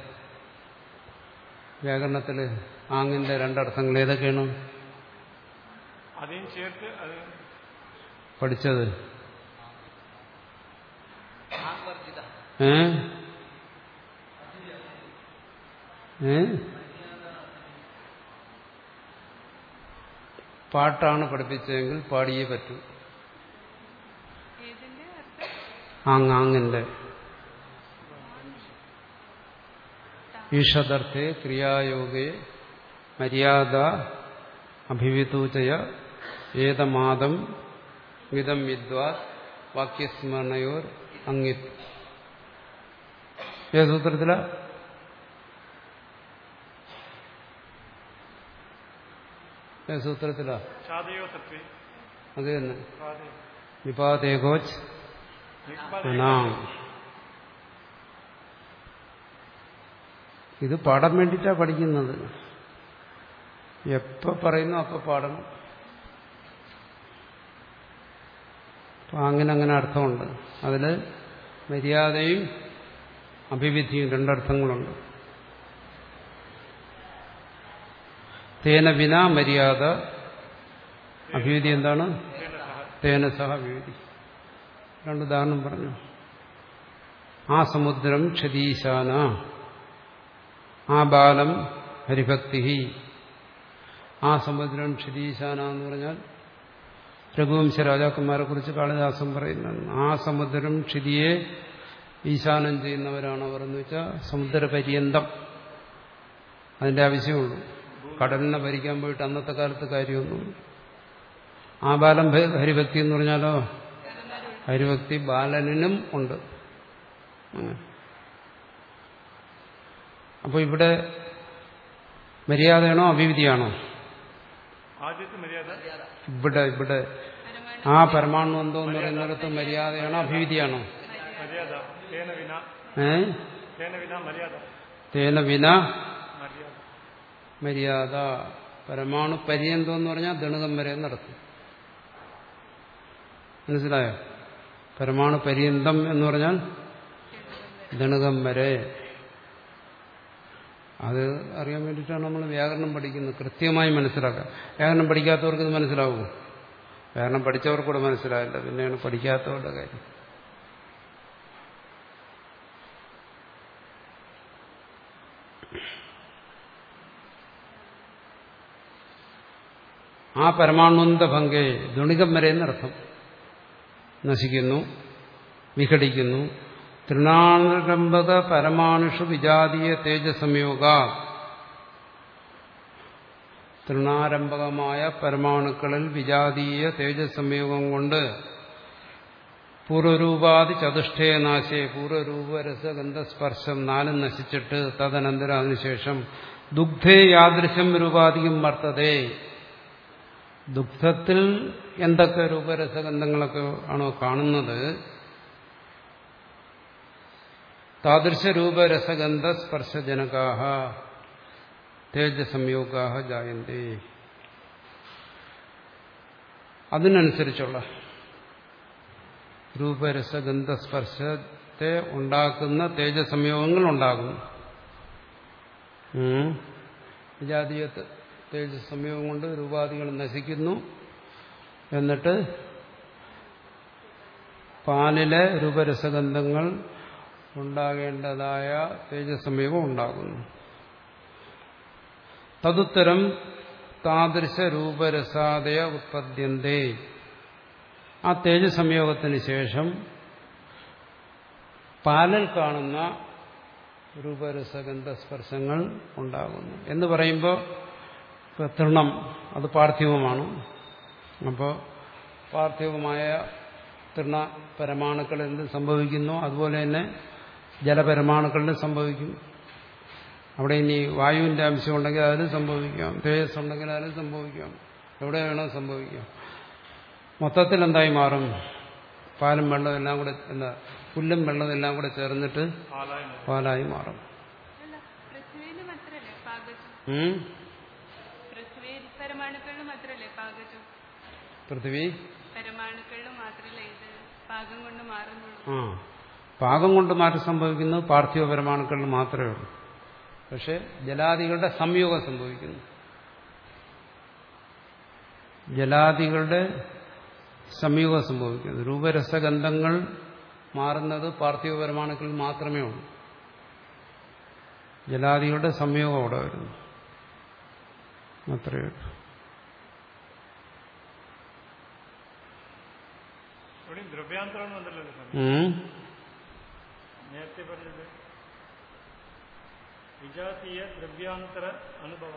വ്യാകരണത്തില് ആങ്ങിന്റെ രണ്ടർത്ഥങ്ങൾ ഏതൊക്കെയാണ് പഠിച്ചത്? ഏ ഏ പാട്ടാണ് പഠിപ്പിച്ചതെങ്കിൽ പാടിയേ പറ്റൂ. ആങ്ങാങ്ങിന്റെ ഈഷദർത്ഥേ ക്രിയായോഗേ മര്യാദ അഭിവിതൂചയ ഏതമാദം മിതം വിദ്വാ വാക്യസ്മരണയോർ അങ്ങിത്. ഏത് സൂത്രത്തില? ഏത് സൂത്രത്തിലാ? അത് തന്നെ. നിപാതേകോച്ച് അനാം. ഇത് പാടാൻ വേണ്ടിയിട്ടാണ് പഠിക്കുന്നത്. എപ്പോ പറയുന്നു അപ്പൊ പാടണം. അപ്പൊ അങ്ങനെ അങ്ങനെ അർത്ഥമുണ്ട്. അതിൽ മര്യാദയും അഭിവിധിയും രണ്ടർത്ഥങ്ങളുണ്ട്. തേന വിന മര്യാദ, അഭിവിധി എന്താണ്? തേന സഹ അഭിവിധി. രണ്ടുദാഹരണം പറഞ്ഞു. ആ സമുദ്രം ക്ഷതീശാന, ആ ബാലം ഹരിഭക്തി. ആ സമുദ്രം ക്ഷതീശാന എന്ന് പറഞ്ഞാൽ രഘുവംശ രാജാക്കന്മാരെ കുറിച്ച് കാളിദാസൻ പറയുന്നതാണ്. ആ സമുദ്രം ക്ഷിതിയെ ഈശാനം ചെയ്യുന്നവരാണ് അവർ എന്ന് വെച്ചാൽ സമുദ്രപര്യന്തം. അതിന്റെ ആവശ്യമുള്ളൂ. കടലിനെ ഭരിക്കാൻ പോയിട്ട് അന്നത്തെ കാലത്ത് കാര്യമൊന്നുമില്ല. ആ ബാലം ഹരിഭക്തി എന്ന് പറഞ്ഞാലോ ഹരിഭക്തി ബാലനും ഉണ്ട്. അപ്പൊ ഇവിടെ മര്യാദയാണോ അഭിവിധിയാണോ? ഇവിടെ ഇവിടെ ആ പരമാണു എന്തോ എന്ന് പറയുന്നിടത്ത് മര്യാദയാണോ അഭിവിധിയാണോ? ഏ തേന വിന മര്യാദ. പരമാണു പര്യന്തം എന്ന് പറഞ്ഞാൽ ദണുകം വരെ നടത്തും. മനസ്സിലായോ? പരമാണു പര്യന്തം എന്ന് പറഞ്ഞാൽ ദണുകം വരെ. അത് അറിയാൻ വേണ്ടിയിട്ടാണ് നമ്മൾ വ്യാകരണം പഠിക്കുന്നത്, കൃത്യമായി മനസ്സിലാക്കാം. വ്യാകരണം പഠിക്കാത്തവർക്ക് ഇത് മനസ്സിലാവുമോ? വ്യാകരണം പഠിച്ചവർക്കൂടെ മനസ്സിലാവില്ല, പിന്നെയാണ് പഠിക്കാത്തവരുടെ കാര്യം. ആ പരമാണുന്ത ഭംഗേ, ദുണികം വരെ എന്നർത്ഥം. നശിക്കുന്നു, വിഘടിക്കുന്നു. തൃണാരംഭക പരമാണുഷു വിജാതീയ തേജസംയോഗ. തൃണാരംഭകമായ പരമാണുക്കളിൽ വിജാതീയ തേജസംയോഗം കൊണ്ട് പൂർവരൂപാദി ചതുഷ്ടേ നാശേ, പൂർവരൂപ രസഗന്ധസ്പർശം നാലും നശിച്ചിട്ട് തദനന്തരം അതിനുശേഷം ദുഗ്ധേ യാദൃശം രൂപാധികം വർത്തതേ. ദുഗ്ധത്തിൽ എന്തൊക്കെ രൂപരസഗന്ധങ്ങളൊക്കെ ആണോ കാണുന്നത്, താദൃശ രൂപരസഗന്ധ സ്പർശജനകാഹ തേജസംയോഗാഹ ജായന്തേ. അതിനനുസരിച്ചുള്ള രൂപരസഗന്ധ സ്പർശത്തെ ഉണ്ടാക്കുന്ന തേജസംയോഗങ്ങൾ ഉണ്ടാകുന്നു. വിജാതീയ തേജസംയോഗം കൊണ്ട് രൂപാദികൾ നശിക്കുന്നു. എന്നിട്ട് പാലിലെ രൂപരസഗന്ധങ്ങൾ ഉണ്ടാകേണ്ടതായ തേജസ്സമയവും ഉണ്ടാകുന്നു. തദുത്തരം താദൃശ രൂപരസാദയ ഉത്പദ്യന്തേ. ആ തേജസ്സംയോഗത്തിന് ശേഷം പാലിൽ കാണുന്ന രൂപരസഗന്ധ സ്പർശങ്ങൾ ഉണ്ടാകുന്നു എന്ന് പറയുമ്പോൾ തൃണം അത് പാർത്ഥിവമാണ്. അപ്പോൾ പാർത്ഥിവമായ തൃണ പരമാണുക്കൾ എന്ത് സംഭവിക്കുന്നു അതുപോലെ തന്നെ ജലപരമാണുക്കളിൽ സംഭവിക്കും. അവിടെ ഇനി വായുവിന്റെ അംശം ഉണ്ടെങ്കിൽ അതിലും സംഭവിക്കാം, തേജസ് ഉണ്ടെങ്കിൽ അതിലും സംഭവിക്കാം, എവിടെ വേണോ സംഭവിക്കാം. മൊത്തത്തിൽ എന്തായി മാറും? പാലും വെള്ളവും എല്ലാം കൂടെ എന്താ പുല്ലും വെള്ളവും എല്ലാം കൂടെ ചേർന്നിട്ട് പാലായി മാറും. പൃഥ്വി ആ പാകം കൊണ്ട് മാറ്റം സംഭവിക്കുന്നത് പാർത്ഥിവ പരമാണുക്കളിൽ മാത്രമേ ഉള്ളൂ. പക്ഷെ ജലാദികളുടെ സംയോഗം സംഭവിക്കുന്നു. ജലാദികളുടെ സംയോഗം സംഭവിക്കുന്നു. രൂപരസഗന്ധങ്ങൾ മാറുന്നത് പാർത്ഥിവ പരമാണുക്കളിൽ മാത്രമേ ഉള്ളൂ. ജലാദികളുടെ സംയോഗം അവിടെ വരുന്നു. അത്രയേ ഉള്ളൂ. നേരത്തെ പറഞ്ഞത് വിജാതീയ ദ്രവ്യാന്തര അനുഭവ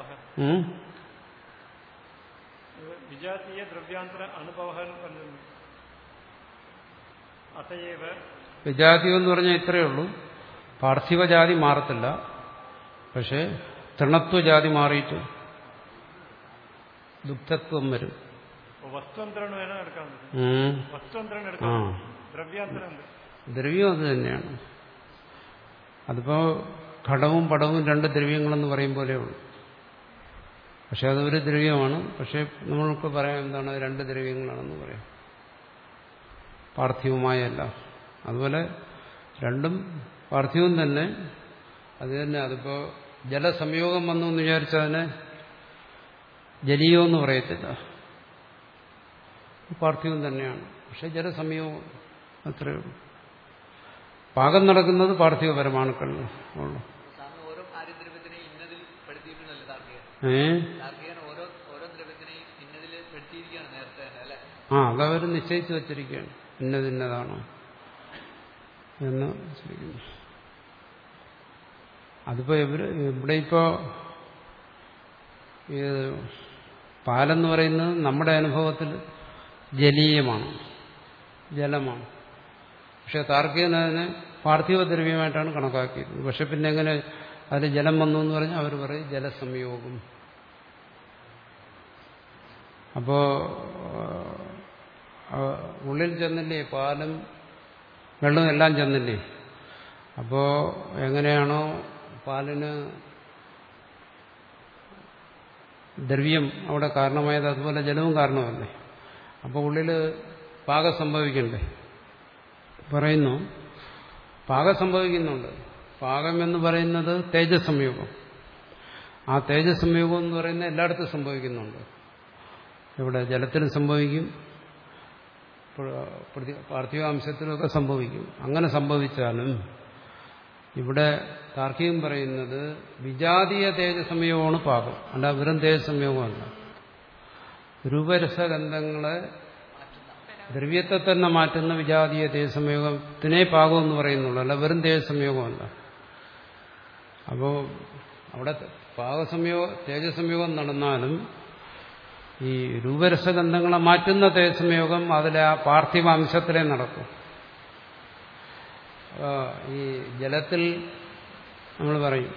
വിജാതീയ ദ്രവ്യാന്തര അനുഭവ എന്ന് പറഞ്ഞത് അതയേവ വിജാതീയം എന്ന് പറഞ്ഞാൽ ഇത്രയേ ഉള്ളൂ. പാർത്ഥിവജാതി മാറത്തില്ല, പക്ഷെ തൃണത്വജാതി മാറിയിട്ട് ദുഗ്ധത്വം വരും. വസ്തുവന്തരണം വേണം എടുക്കാൻ വസ്തുവന്തരണം എടുക്കാം. ദ്രവ്യാന്തരം ദ്രവ്യം അത് തന്നെയാണ്. അതിപ്പോ ഘടവും പടവും രണ്ട് ദ്രവ്യങ്ങളെന്ന് പറയും പോലെ ഉള്ളൂ. പക്ഷെ അതൊരു ദ്രവ്യമാണ്. പക്ഷെ നമ്മൾക്ക് പറയാം എന്താണ് രണ്ട് ദ്രവ്യങ്ങളാണെന്ന് പറയാം, പാർത്ഥിവമായല്ല. അതുപോലെ രണ്ടും പാർത്ഥിവം തന്നെ. അത് തന്നെ അതിപ്പോ ജലസംയോഗം വന്നു എന്ന് വിചാരിച്ചതിനെ ജലീയോ എന്ന് പറയത്തില്ല, പാർത്ഥിവം തന്നെയാണ്. പക്ഷെ ജലസംയോഗം അത്രയേ ഉള്ളൂ. പാകം നടക്കുന്നത് പാർത്ഥിവ പരമാണുക്കളിൽ ഉള്ളു. ആ അതവർ നിശ്ചയിച്ചു വച്ചിരിക്കുകയാണ്, ഇന്നതിന്നതാണോ എന്ന് വെച്ചിരിക്കുന്നു. അതിപ്പോ ഇവര് ഇവിടെ ഇപ്പോ പാലെന്ന് പറയുന്നത് നമ്മുടെ അനുഭവത്തിൽ ജലീയമാണ്, ജലമാണ്. പക്ഷെ താർക്കികനതിനെ പാർത്ഥിവ ദ്രവ്യമായിട്ടാണ് കണക്കാക്കിയത്. പക്ഷെ പിന്നെ എങ്ങനെ അതിൽ ജലം വന്നു എന്ന് പറഞ്ഞാൽ അവർ പറയും ജലസംയോഗം. അപ്പോ ഉള്ളിൽ ചെന്നില്ലേ, പാലും വെള്ളവും എല്ലാം ചെന്നില്ലേ. അപ്പോ എങ്ങനെയാണോ പാലിന് ദ്രവ്യം അവിടെ കാരണമായത് അതുപോലെ ജലവും കാരണമല്ലേ. അപ്പോൾ ഉള്ളിൽ പാകം സംഭവിക്കണ്ടേ? പറയുന്നു പാകം സംഭവിക്കുന്നുണ്ട്. പാകം എന്ന് പറയുന്നത് തേജസ്സംയോഗം. ആ തേജസ്സംയോഗം എന്ന് പറയുന്നത് എല്ലായിടത്തും സംഭവിക്കുന്നുണ്ട്. ഇവിടെ ജലത്തിലും സംഭവിക്കും, പാർത്ഥിവാംശത്തിലൊക്കെ സംഭവിക്കും. അങ്ങനെ സംഭവിച്ചാലും ഇവിടെ താർക്കികം പറയുന്നത് വിജാതീയ തേജസ്സംയോഗമാണ് പാകം, അല്ല വെറും തേജസ്സംയോഗമല്ല. രൂപരസഗന്ധങ്ങളെ ദ്രവ്യത്തെ തന്നെ മാറ്റുന്ന വിജാതീയ തേജസ്സംയോഗത്തിനെ പാകം എന്ന് പറയുന്നുള്ളൂ, അല്ല വെറും തേജസ്സംയോഗമല്ല. അപ്പോ അവിടെ പാകസംയോഗ തേജസ്സംയോഗം നടന്നാലും ഈ രൂപരസഗന്ധങ്ങളെ മാറ്റുന്ന തേജസ്സംയോഗം അതിലെ ആ പാർത്ഥിവ അംശത്തിലേ നടക്കും. ഈ ജലത്തിൽ നമ്മൾ പറയും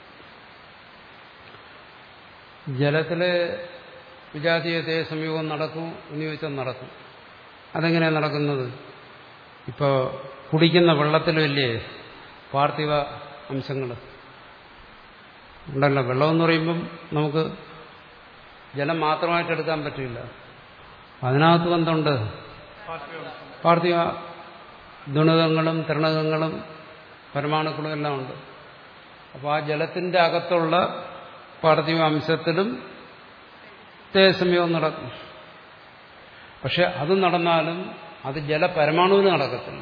ജലത്തിലെ വിജാതീയ തേജസ്സംയോഗം നടക്കും എന്ന് ചോദിച്ചാൽ നടക്കും. അതെങ്ങനെയാണ് നടക്കുന്നത്? ഇപ്പോൾ കുടിക്കുന്ന വെള്ളത്തിലില്ലേ പാർത്ഥിവ അംശങ്ങൾ ഉണ്ടല്ലോ. വെള്ളമെന്ന് പറയുമ്പം നമുക്ക് ജലം മാത്രമായിട്ട് എടുക്കാൻ പറ്റില്ല, അതിനകത്ത് എന്തുണ്ട്? പാർത്ഥിവ ഗുണകങ്ങളും തൃണകങ്ങളും പരമാണുക്കളും എല്ലാം ഉണ്ട്. അപ്പോൾ ആ ജലത്തിന്റെ അകത്തുള്ള പാർത്ഥിവ അംശത്തിലും തേജസ്സംയോഗം നടക്കും. പക്ഷെ അത് നടന്നാലും അത് ജലപരമാണുവിന് നടക്കത്തില്ല.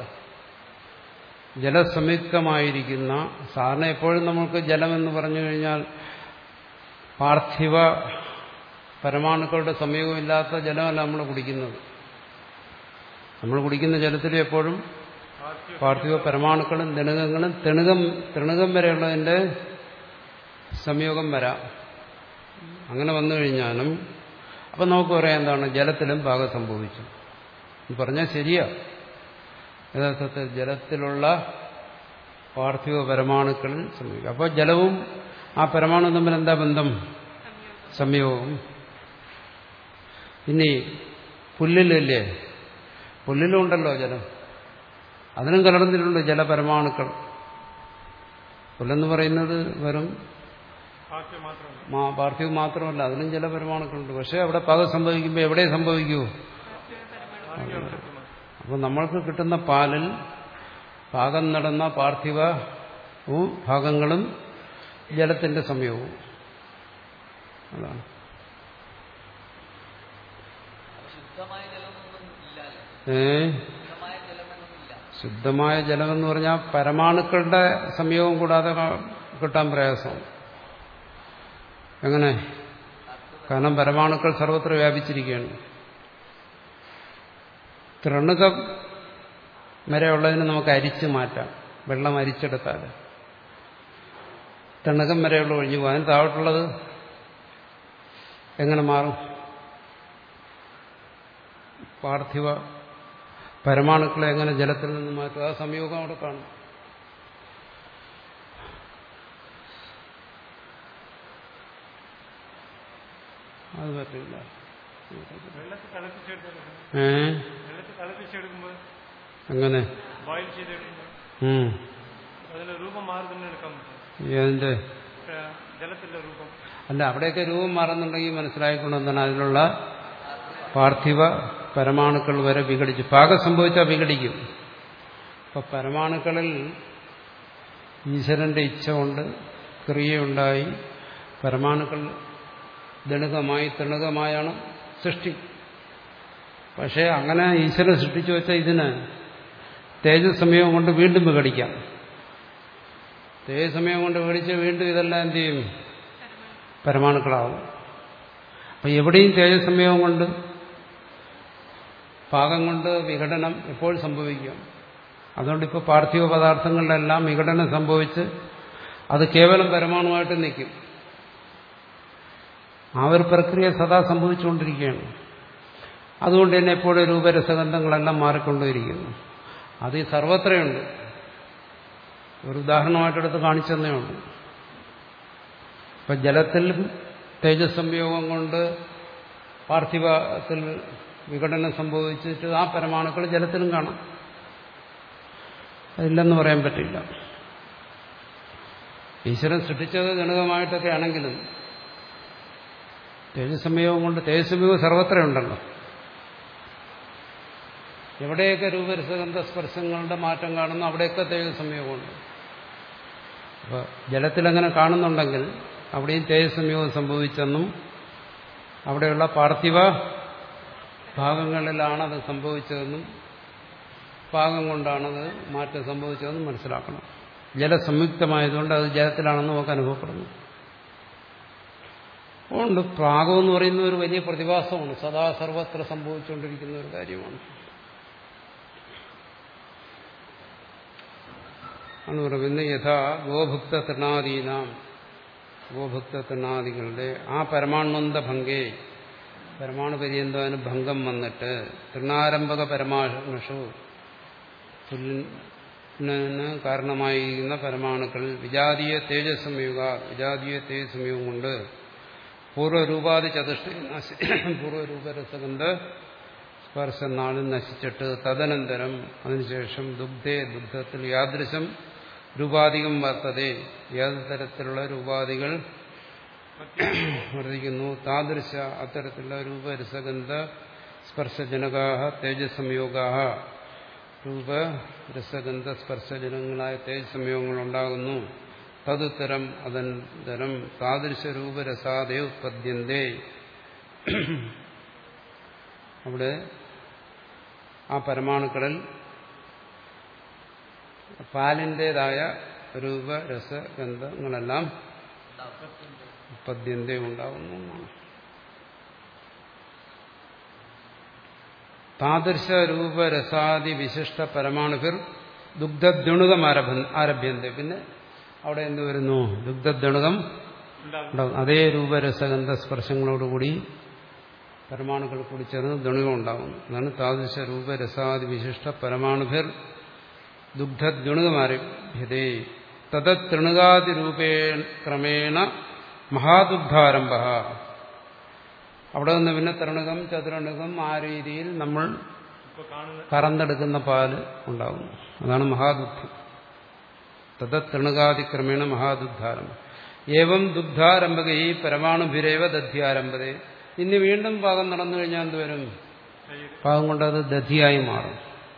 ജലസംയുക്തമായിരിക്കുന്ന, സാധാരണ എപ്പോഴും നമുക്ക് ജലമെന്ന് പറഞ്ഞു കഴിഞ്ഞാൽ പാർത്ഥിവ പരമാണുക്കളുടെ സംയോഗമില്ലാത്ത ജലമല്ല നമ്മൾ കുടിക്കുന്നത്. നമ്മൾ കുടിക്കുന്ന ജലത്തിൽ എപ്പോഴും പാർത്ഥിവ പരമാണുക്കളും തൃണകങ്ങളും തൃണകം തൃണകം വരെയുള്ളതിൻ്റെ സംയോഗം വരാം. അങ്ങനെ വന്നു കഴിഞ്ഞാലും അപ്പം നമുക്ക് പറയാം എന്താണ്, ജലത്തിലും പാകം സംഭവിച്ചു എന്ന് പറഞ്ഞാൽ ശരിയാ. യഥാർത്ഥത്തിൽ ജലത്തിലുള്ള പാർത്ഥിവ പരമാണുക്കളിൽ സംഭവിക്കും. അപ്പോൾ ജലവും ആ പരമാണു തമ്മിൽ എന്താ ബന്ധം? സംയോഗം. ഇനി പുല്ലിലല്ലേ, പുല്ലിലും ഉണ്ടല്ലോ ജലം, അതിനും കലർന്നിട്ടുണ്ട് ജലപരമാണുക്കൾ. പുല്ലെന്ന് പറയുന്നത് വെറും പാർത്ഥിവ് മാത്രമല്ല, അതിനും ജലപരമാണുക്കളുണ്ട്. പക്ഷെ അവിടെ പാകം സംഭവിക്കുമ്പോൾ എവിടെ സംഭവിക്കൂ? അപ്പോൾ നമ്മൾക്ക് കിട്ടുന്ന പാലിൽ പാകം നടന്ന പാർത്ഥിവ ഭാഗങ്ങളും ജലത്തിന്റെ സംയോഗവും. അതാണ്. ഏ ശുദ്ധമായ ജലമെന്ന് പറഞ്ഞാൽ പരമാണുക്കളുടെ സംയോഗം കൂടാതെ കിട്ടാൻ പ്രയാസമാണ്. എങ്ങനെ? കാരണം പരമാണുക്കൾ സർവത്ര വ്യാപിച്ചിരിക്കുകയാണ്. തൃണകം വരെയുള്ളതിന് നമുക്ക് അരിച്ചു മാറ്റാം, വെള്ളം അരിച്ചെടുത്താൽ തൃണകം വരെയുള്ള ഒഴിഞ്ഞു പോകും. അതിന് താഴോട്ടുള്ളത് എങ്ങനെ മാറും? പാർത്ഥിവ പരമാണുക്കളെ എങ്ങനെ ജലത്തിൽ നിന്ന് മാറ്റും? ആ സംയോഗം അവിടെ കാണും. അത് പറ്റില്ല. ഏ അങ്ങനെ ഏതിന്റെ അല്ല, അവിടെയൊക്കെ രൂപം മാറുന്നുണ്ടെങ്കിൽ മനസ്സിലായിക്കൊണ്ട് എന്താണ്, അതിലുള്ള പാർത്ഥിവ പരമാണുക്കൾ വരെ വിഘടിച്ചു. പാകം സംഭവിച്ചാൽ വിഘടിക്കും. അപ്പൊ പരമാണുക്കളിൽ ഈശ്വരന്റെ ഇച്ഛ കൊണ്ട് ക്രിയയുണ്ടായി പരമാണുക്കൾ ദണുകമായി തൃണകമായാണ് സൃഷ്ടി. പക്ഷേ അങ്ങനെ ഈശ്വരൻ സൃഷ്ടിച്ചു വെച്ചാൽ ഇതിന് തേജസമയം കൊണ്ട് വീണ്ടും വിഘടിക്കാം. തേജസമയം കൊണ്ട് വിഘടിച്ച് വീണ്ടും ഇതെല്ലാം എന്ത് ചെയ്യും? പരമാണുക്കളാവും. അപ്പം എവിടെയും തേജസമയം കൊണ്ട് പാകം കൊണ്ട് വിഘടനം എപ്പോഴും സംഭവിക്കാം. അതുകൊണ്ടിപ്പോൾ പാർത്ഥിവ പദാർത്ഥങ്ങളിലെല്ലാം വിഘടനം സംഭവിച്ച് അത് കേവലം പരമാണുമായിട്ട് നിൽക്കും. ആ ഒരു പ്രക്രിയ സദാ സംഭവിച്ചുകൊണ്ടിരിക്കുകയാണ്. അതുകൊണ്ട് തന്നെ എപ്പോഴും രൂപരസഗന്ധങ്ങളെല്ലാം മാറിക്കൊണ്ടിരിക്കുന്നു. അത് ഈ സർവത്രയുണ്ട്. ഒരു ഉദാഹരണമായിട്ടെടുത്ത് കാണിച്ചെന്നേ ഉള്ളൂ. ഇപ്പം ജലത്തിൽ തേജസ്സംയോഗം കൊണ്ട് പാർത്ഥിവത്തിൽ വിഘടനം സംഭവിച്ചിട്ട് ആ പരമാണുക്കൾ ജലത്തിലും കാണാം. അതില്ലെന്ന് പറയാൻ പറ്റില്ല. ഈശ്വരൻ സൃഷ്ടിച്ചത് ഗണിതമായിട്ടൊക്കെ ആണെങ്കിലും തേജസ്സംയോഗം കൊണ്ട് തേജസ്സംയോഗം സർവത്രയുണ്ടല്ലോ. എവിടെയൊക്കെ രൂപരസഗന്ധ സ്പർശങ്ങളുടെ മാറ്റം കാണുന്നു അവിടെയൊക്കെ തേജസ്സംയോഗമുണ്ട്. അപ്പോൾ ജലത്തിലങ്ങനെ കാണുന്നുണ്ടെങ്കിൽ അവിടെയും തേജസ്സംയോഗം സംഭവിച്ചെന്നും അവിടെയുള്ള പാർത്ഥിവ ഭാഗങ്ങളിലാണത് സംഭവിച്ചതെന്നും പാകം കൊണ്ടാണത് മാറ്റം സംഭവിച്ചതെന്നും മനസ്സിലാക്കണം. ജലസംയുക്തമായതുകൊണ്ട് അത് ജലത്തിലാണെന്ന് നമുക്ക് അനുഭവപ്പെടുന്നു. അതുകൊണ്ട് പ്രാഗം എന്ന് പറയുന്ന ഒരു വലിയ പ്രതിഭാസമാണ്, സദാ സർവത്ര സംഭവിച്ചുകൊണ്ടിരിക്കുന്ന ഒരു കാര്യമാണ്. ആണ് പറയുന്നത് യഥാ ഗോഭുക്ത തൃണാദീനാം, ഗോഭുക്ത തൃണാദികളുടെ ആ പരമാണുന്ത ഭംഗേ, പരമാണു പര്യന്തവന് ഭംഗം വന്നിട്ട് തൃണാരംഭക പരമാണുഷു പുല്ലിന് കാരണമായിരിക്കുന്ന പരമാണുക്കളിൽ വിജാതീയ തേജസ്സംയുഗ, വിജാതീയ തേജസ്സംയോഗം കൊണ്ട് പൂർവ്വരൂപാധി ചതുഷ്ട പൂർവ്വരൂപരസഗന്ധ സ്പർശ നാളിൽ നശിച്ചിട്ട് തദനന്തരം അതിനുശേഷം ദുഗ്ധേ, ദുഗ്ധത്തിൽ യാദൃശം രൂപാധികം വർത്തതേ, ഏത് തരത്തിലുള്ള രൂപാധികൾ വർദ്ധിക്കുന്നു താദൃശ അത്തരത്തിലുള്ള രൂപരസഗന്ധ സ്പർശജനകാഹ തേജസ്സംയോഗാഹ, രൂപരസഗന്ധ സ്പർശജനങ്ങളായ തേജസ്സംയോഗങ്ങൾ ഉണ്ടാകുന്നു. തതുത്തരം അതന്തരം താദൃശ രൂപരസാദേ ഉത്പദ്യന്തേ. അവിടെ ആ പരമാണുക്കളിൽ പാലിൻ്റെതായ രൂപ രസ ഗന്ധങ്ങളെല്ലാം ഉത്പദ്യന്തെ ഉണ്ടാകുന്നു എന്നാണ്. താദൃശ രൂപരസാദി വിശിഷ്ട പരമാണുഭിർ ദുഗ്ധദ്വണുകം ആരഭ ആരഭ്യന്തെ. പിന്നെ അവിടെ എന്ത് വരുന്നു? ദുഗ്ധദ്വണുകം ഉണ്ടാകും. അതേ രൂപരസഗന്ധ സ്പർശങ്ങളോടുകൂടി പരമാണുക്കൾ കൂടി ചേർന്ന് ദ്വണുകം ഉണ്ടാകുന്നു. അതാണ് താദൃശ രൂപരസാദി വിശിഷ്ട പരമാണുഭിർ ദുഗ്ധദ്വണുകമാരഭ്യതേ. തതൃണുകാതി രൂപേ ക്രമേണ മഹാദുഗ്ധാരംഭ. അവിടെ നിന്ന് പിന്നെ തൃണുകം ചതുരണുകം ആ രീതിയിൽ നമ്മൾ കറന്നെടുക്കുന്ന പാല് ഉണ്ടാകുന്നു. അതാണ് മഹാദുഗ്ധം. തതൃണുകാതി ക്രമേണ മഹാദുഗ്ധാരംഭ. ഏവം ദുഗ്ധാരംഭക ഈ പരമാണുഭിരേവ ദധ്യാരംഭതേ. ഇനി വീണ്ടും പാകം നടന്നു കഴിഞ്ഞാൽ എന്തുവരും? പാകം കൊണ്ട് അത് ദധിയായി മാറും.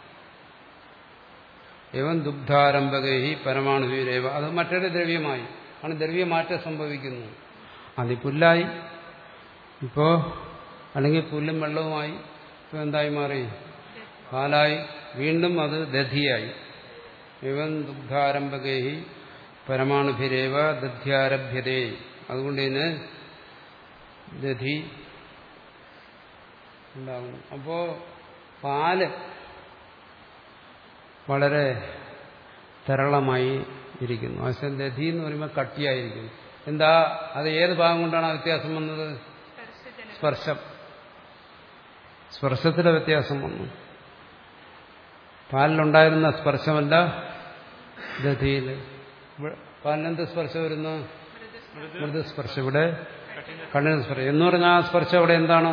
ഏവം ദുഗ്ധാരംഭകൈ പരമാണുഭിരേവ. അത് മറ്റൊരു ദ്രവ്യമായി ആണ്. ദ്രവ്യമാറ്റം സംഭവിക്കുന്നു. അത് പുല്ലായി, ഇപ്പോ അല്ലെങ്കിൽ പുല്ലും വെള്ളവുമായി ഇപ്പൊ എന്തായി മാറി? പാലായി. വീണ്ടും അത് ദധിയായി. ഏവം ദുഗ്ധാരംഭകൈ പരമാണുഭിരേവ ദധ്യാരഭ്യതേ. അതുകൊണ്ട് ഇതിന് ദധി ഉണ്ടാകുന്നു. അപ്പോ പാല് വളരെ തരളമായി ഇരിക്കുന്നു. പക്ഷെ ദധി എന്ന് പറയുമ്പോൾ കട്ടിയായിരിക്കുന്നു. എന്താ? അത് ഏത് ഭാഗം കൊണ്ടാണ് ആ വ്യത്യാസം വന്നത്? സ്പർശം. സ്പർശത്തിലെ വ്യത്യാസം വന്നു. പാലിലുണ്ടായിരുന്ന സ്പർശമല്ല ദധിയിൽ. പാലിനെന്ത് സ്പർശം വരുന്നു? മൃദുസ്പർശം. ഇവിടെ കണ്ണിന് സ്പർശം എന്ന് പറഞ്ഞാൽ ആ സ്പർശം അവിടെ എന്താണ്?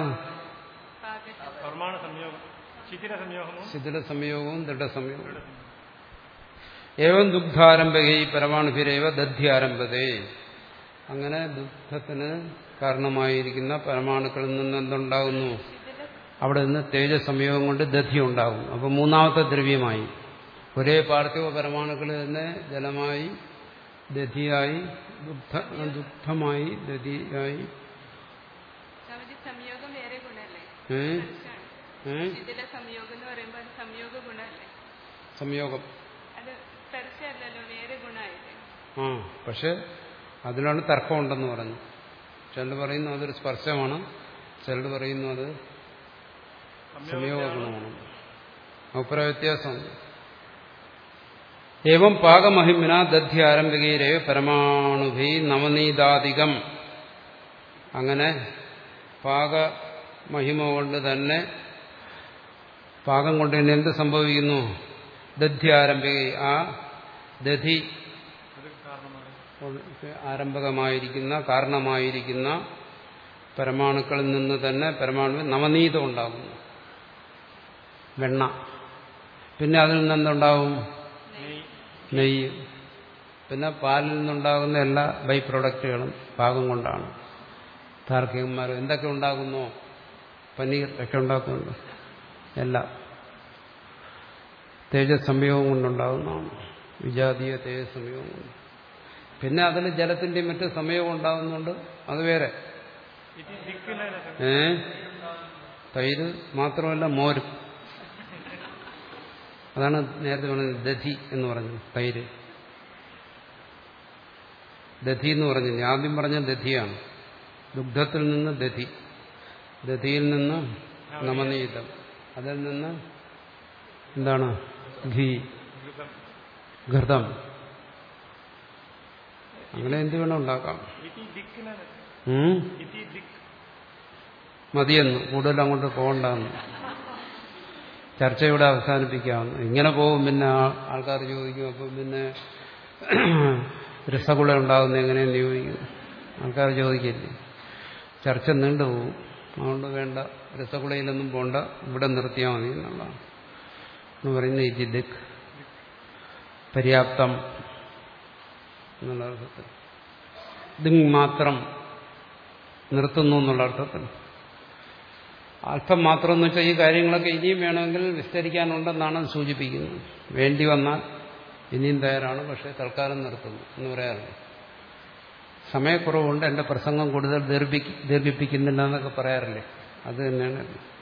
ശിഥില സംയോഗവും ദൃഢസംയോഗവും. ഏവം ദുഗ്ധാരംഭകൈ പരമാണുഭിരേവ ദധ്യാരംഭതേ. അങ്ങനെ ദുഗ്ധത്തിന് കാരണമായിരിക്കുന്ന പരമാണുക്കളിൽ നിന്ന് എന്തുണ്ടാകുന്നു? അവിടെ നിന്ന് തേജസംയോഗം കൊണ്ട് ദധി ഉണ്ടാകുന്നു. അപ്പൊ മൂന്നാമത്തെ ദ്രവ്യമായി. ഒരേ പാർത്ഥിവ പരമാണുക്കളിൽ തന്നെ ജലമായി, ദധിയായി, ദുഗ്ധ ദുഗ്ധമായി, ദധിയായി. സംയോഗം. ആ പക്ഷെ അതിലാണ് തർക്കമുണ്ടെന്ന് പറഞ്ഞു. ചിലർ പറയുന്നു അതൊരു സ്പർശമാണ്, ചിലർ പറയുന്നു അത് സംയോഗ ഗുണമാണ്. അഭിപ്രായ വ്യത്യാസമുണ്ട്. ഏവം പാകമഹിമിന ദധ്യാരംഭികയിലെ പരമാണുഭി നവനീതാധികം. അങ്ങനെ പാകമഹിമ കൊണ്ട് തന്നെ പാകം കൊണ്ട് തന്നെ എന്ത് സംഭവിക്കുന്നു? ദധ്യാരംഭിക. ആ ദധി ആരംഭകമായിരിക്കുന്ന കാരണമായിരിക്കുന്ന പരമാണുക്കളിൽ നിന്ന് തന്നെ പരമാണു നവനീതം ഉണ്ടാകുന്നു. വെണ്ണ. പിന്നെ അതിൽ നിന്നെന്തുണ്ടാവും? നെയ്യ്. പിന്നെ പാലിൽ നിന്നുണ്ടാകുന്ന എല്ലാ ബൈ പ്രൊഡക്റ്റുകളും പാകം കൊണ്ടാണ്. താർക്കികന്മാർ എന്തൊക്കെ ഉണ്ടാകുന്നു? പനീർ ഒക്കെ ഉണ്ടാക്കുന്നുണ്ട്. എല്ലാം തേജസംയോഗം കൊണ്ടുണ്ടാകുന്നതാണ്. വിജാതീയ തേജസംയോഗം കൊണ്ട്. പിന്നെ അതിൽ ജലത്തിന്റെയും മറ്റു സംയോഗം ഉണ്ടാകുന്നുണ്ട്. അത് വേറെ. ഏ തൈര് മാത്രമല്ല, മോരും. അതാണ് നേരത്തെ പറഞ്ഞത് ദധി എന്ന് പറഞ്ഞു. തൈര് ദധി എന്ന് പറഞ്ഞു. ആദ്യം പറഞ്ഞ ദധിയാണ്. ദുഗ്ധത്തിൽ നിന്ന് ദധി, ദധിയിൽ നിന്ന് നവനീതം, അതിൽ നിന്ന് എന്താണ്? ഘീ, ഘൃതം. അങ്ങനെ എന്ത് വേണം ഉണ്ടാക്കാം. മതിയെന്ന്, കൂടുതൽ അങ്ങോട്ട് പോകണ്ടെന്ന്. ചർച്ച ഇവിടെ അവസാനിപ്പിക്കാമെന്ന്. ഇങ്ങനെ പോകും. പിന്നെ ആൾക്കാർ ചോദിക്കും, അപ്പം പിന്നെ രസഗുള ഉണ്ടാകുന്ന എങ്ങനെയെന്ന് ചോദിക്കും. ആൾക്കാർ ചോദിക്കില്ലേ? ചർച്ച നീണ്ടുപോകും. അതുകൊണ്ട് വേണ്ട, രസഗുളയിലൊന്നും പോണ്ട, ഇവിടെ നിർത്തിയാൽ മതി എന്നുള്ളതാണ് എന്ന് പറയുന്നത്. ഇതി ദിക് പര്യാപ്തം എന്നുള്ള അർത്ഥത്തിൽ, ദിങ് മാത്രം നിർത്തുന്നു എന്നുള്ള അർത്ഥത്തിൽ. അല്പം മാത്രം എന്ന് വെച്ചാൽ ഈ കാര്യങ്ങളൊക്കെ ഇനിയും വേണമെങ്കിൽ വിസ്തരിക്കാനുണ്ടെന്നാണ് സൂചിപ്പിക്കുന്നത്. വേണ്ടി വന്നാൽ ഇനിയും തയ്യാറാണ്, പക്ഷേ തൽക്കാലം നിർത്തുന്നു എന്ന് പറയാറുണ്ട്. സമയക്കുറവുണ്ട്, എന്റെ പ്രസംഗം കൂടുതൽ ദീർഘിപ്പിക്കുന്നില്ല എന്നൊക്കെ പറയാറില്ലേ? അത് തന്നെയാണ്.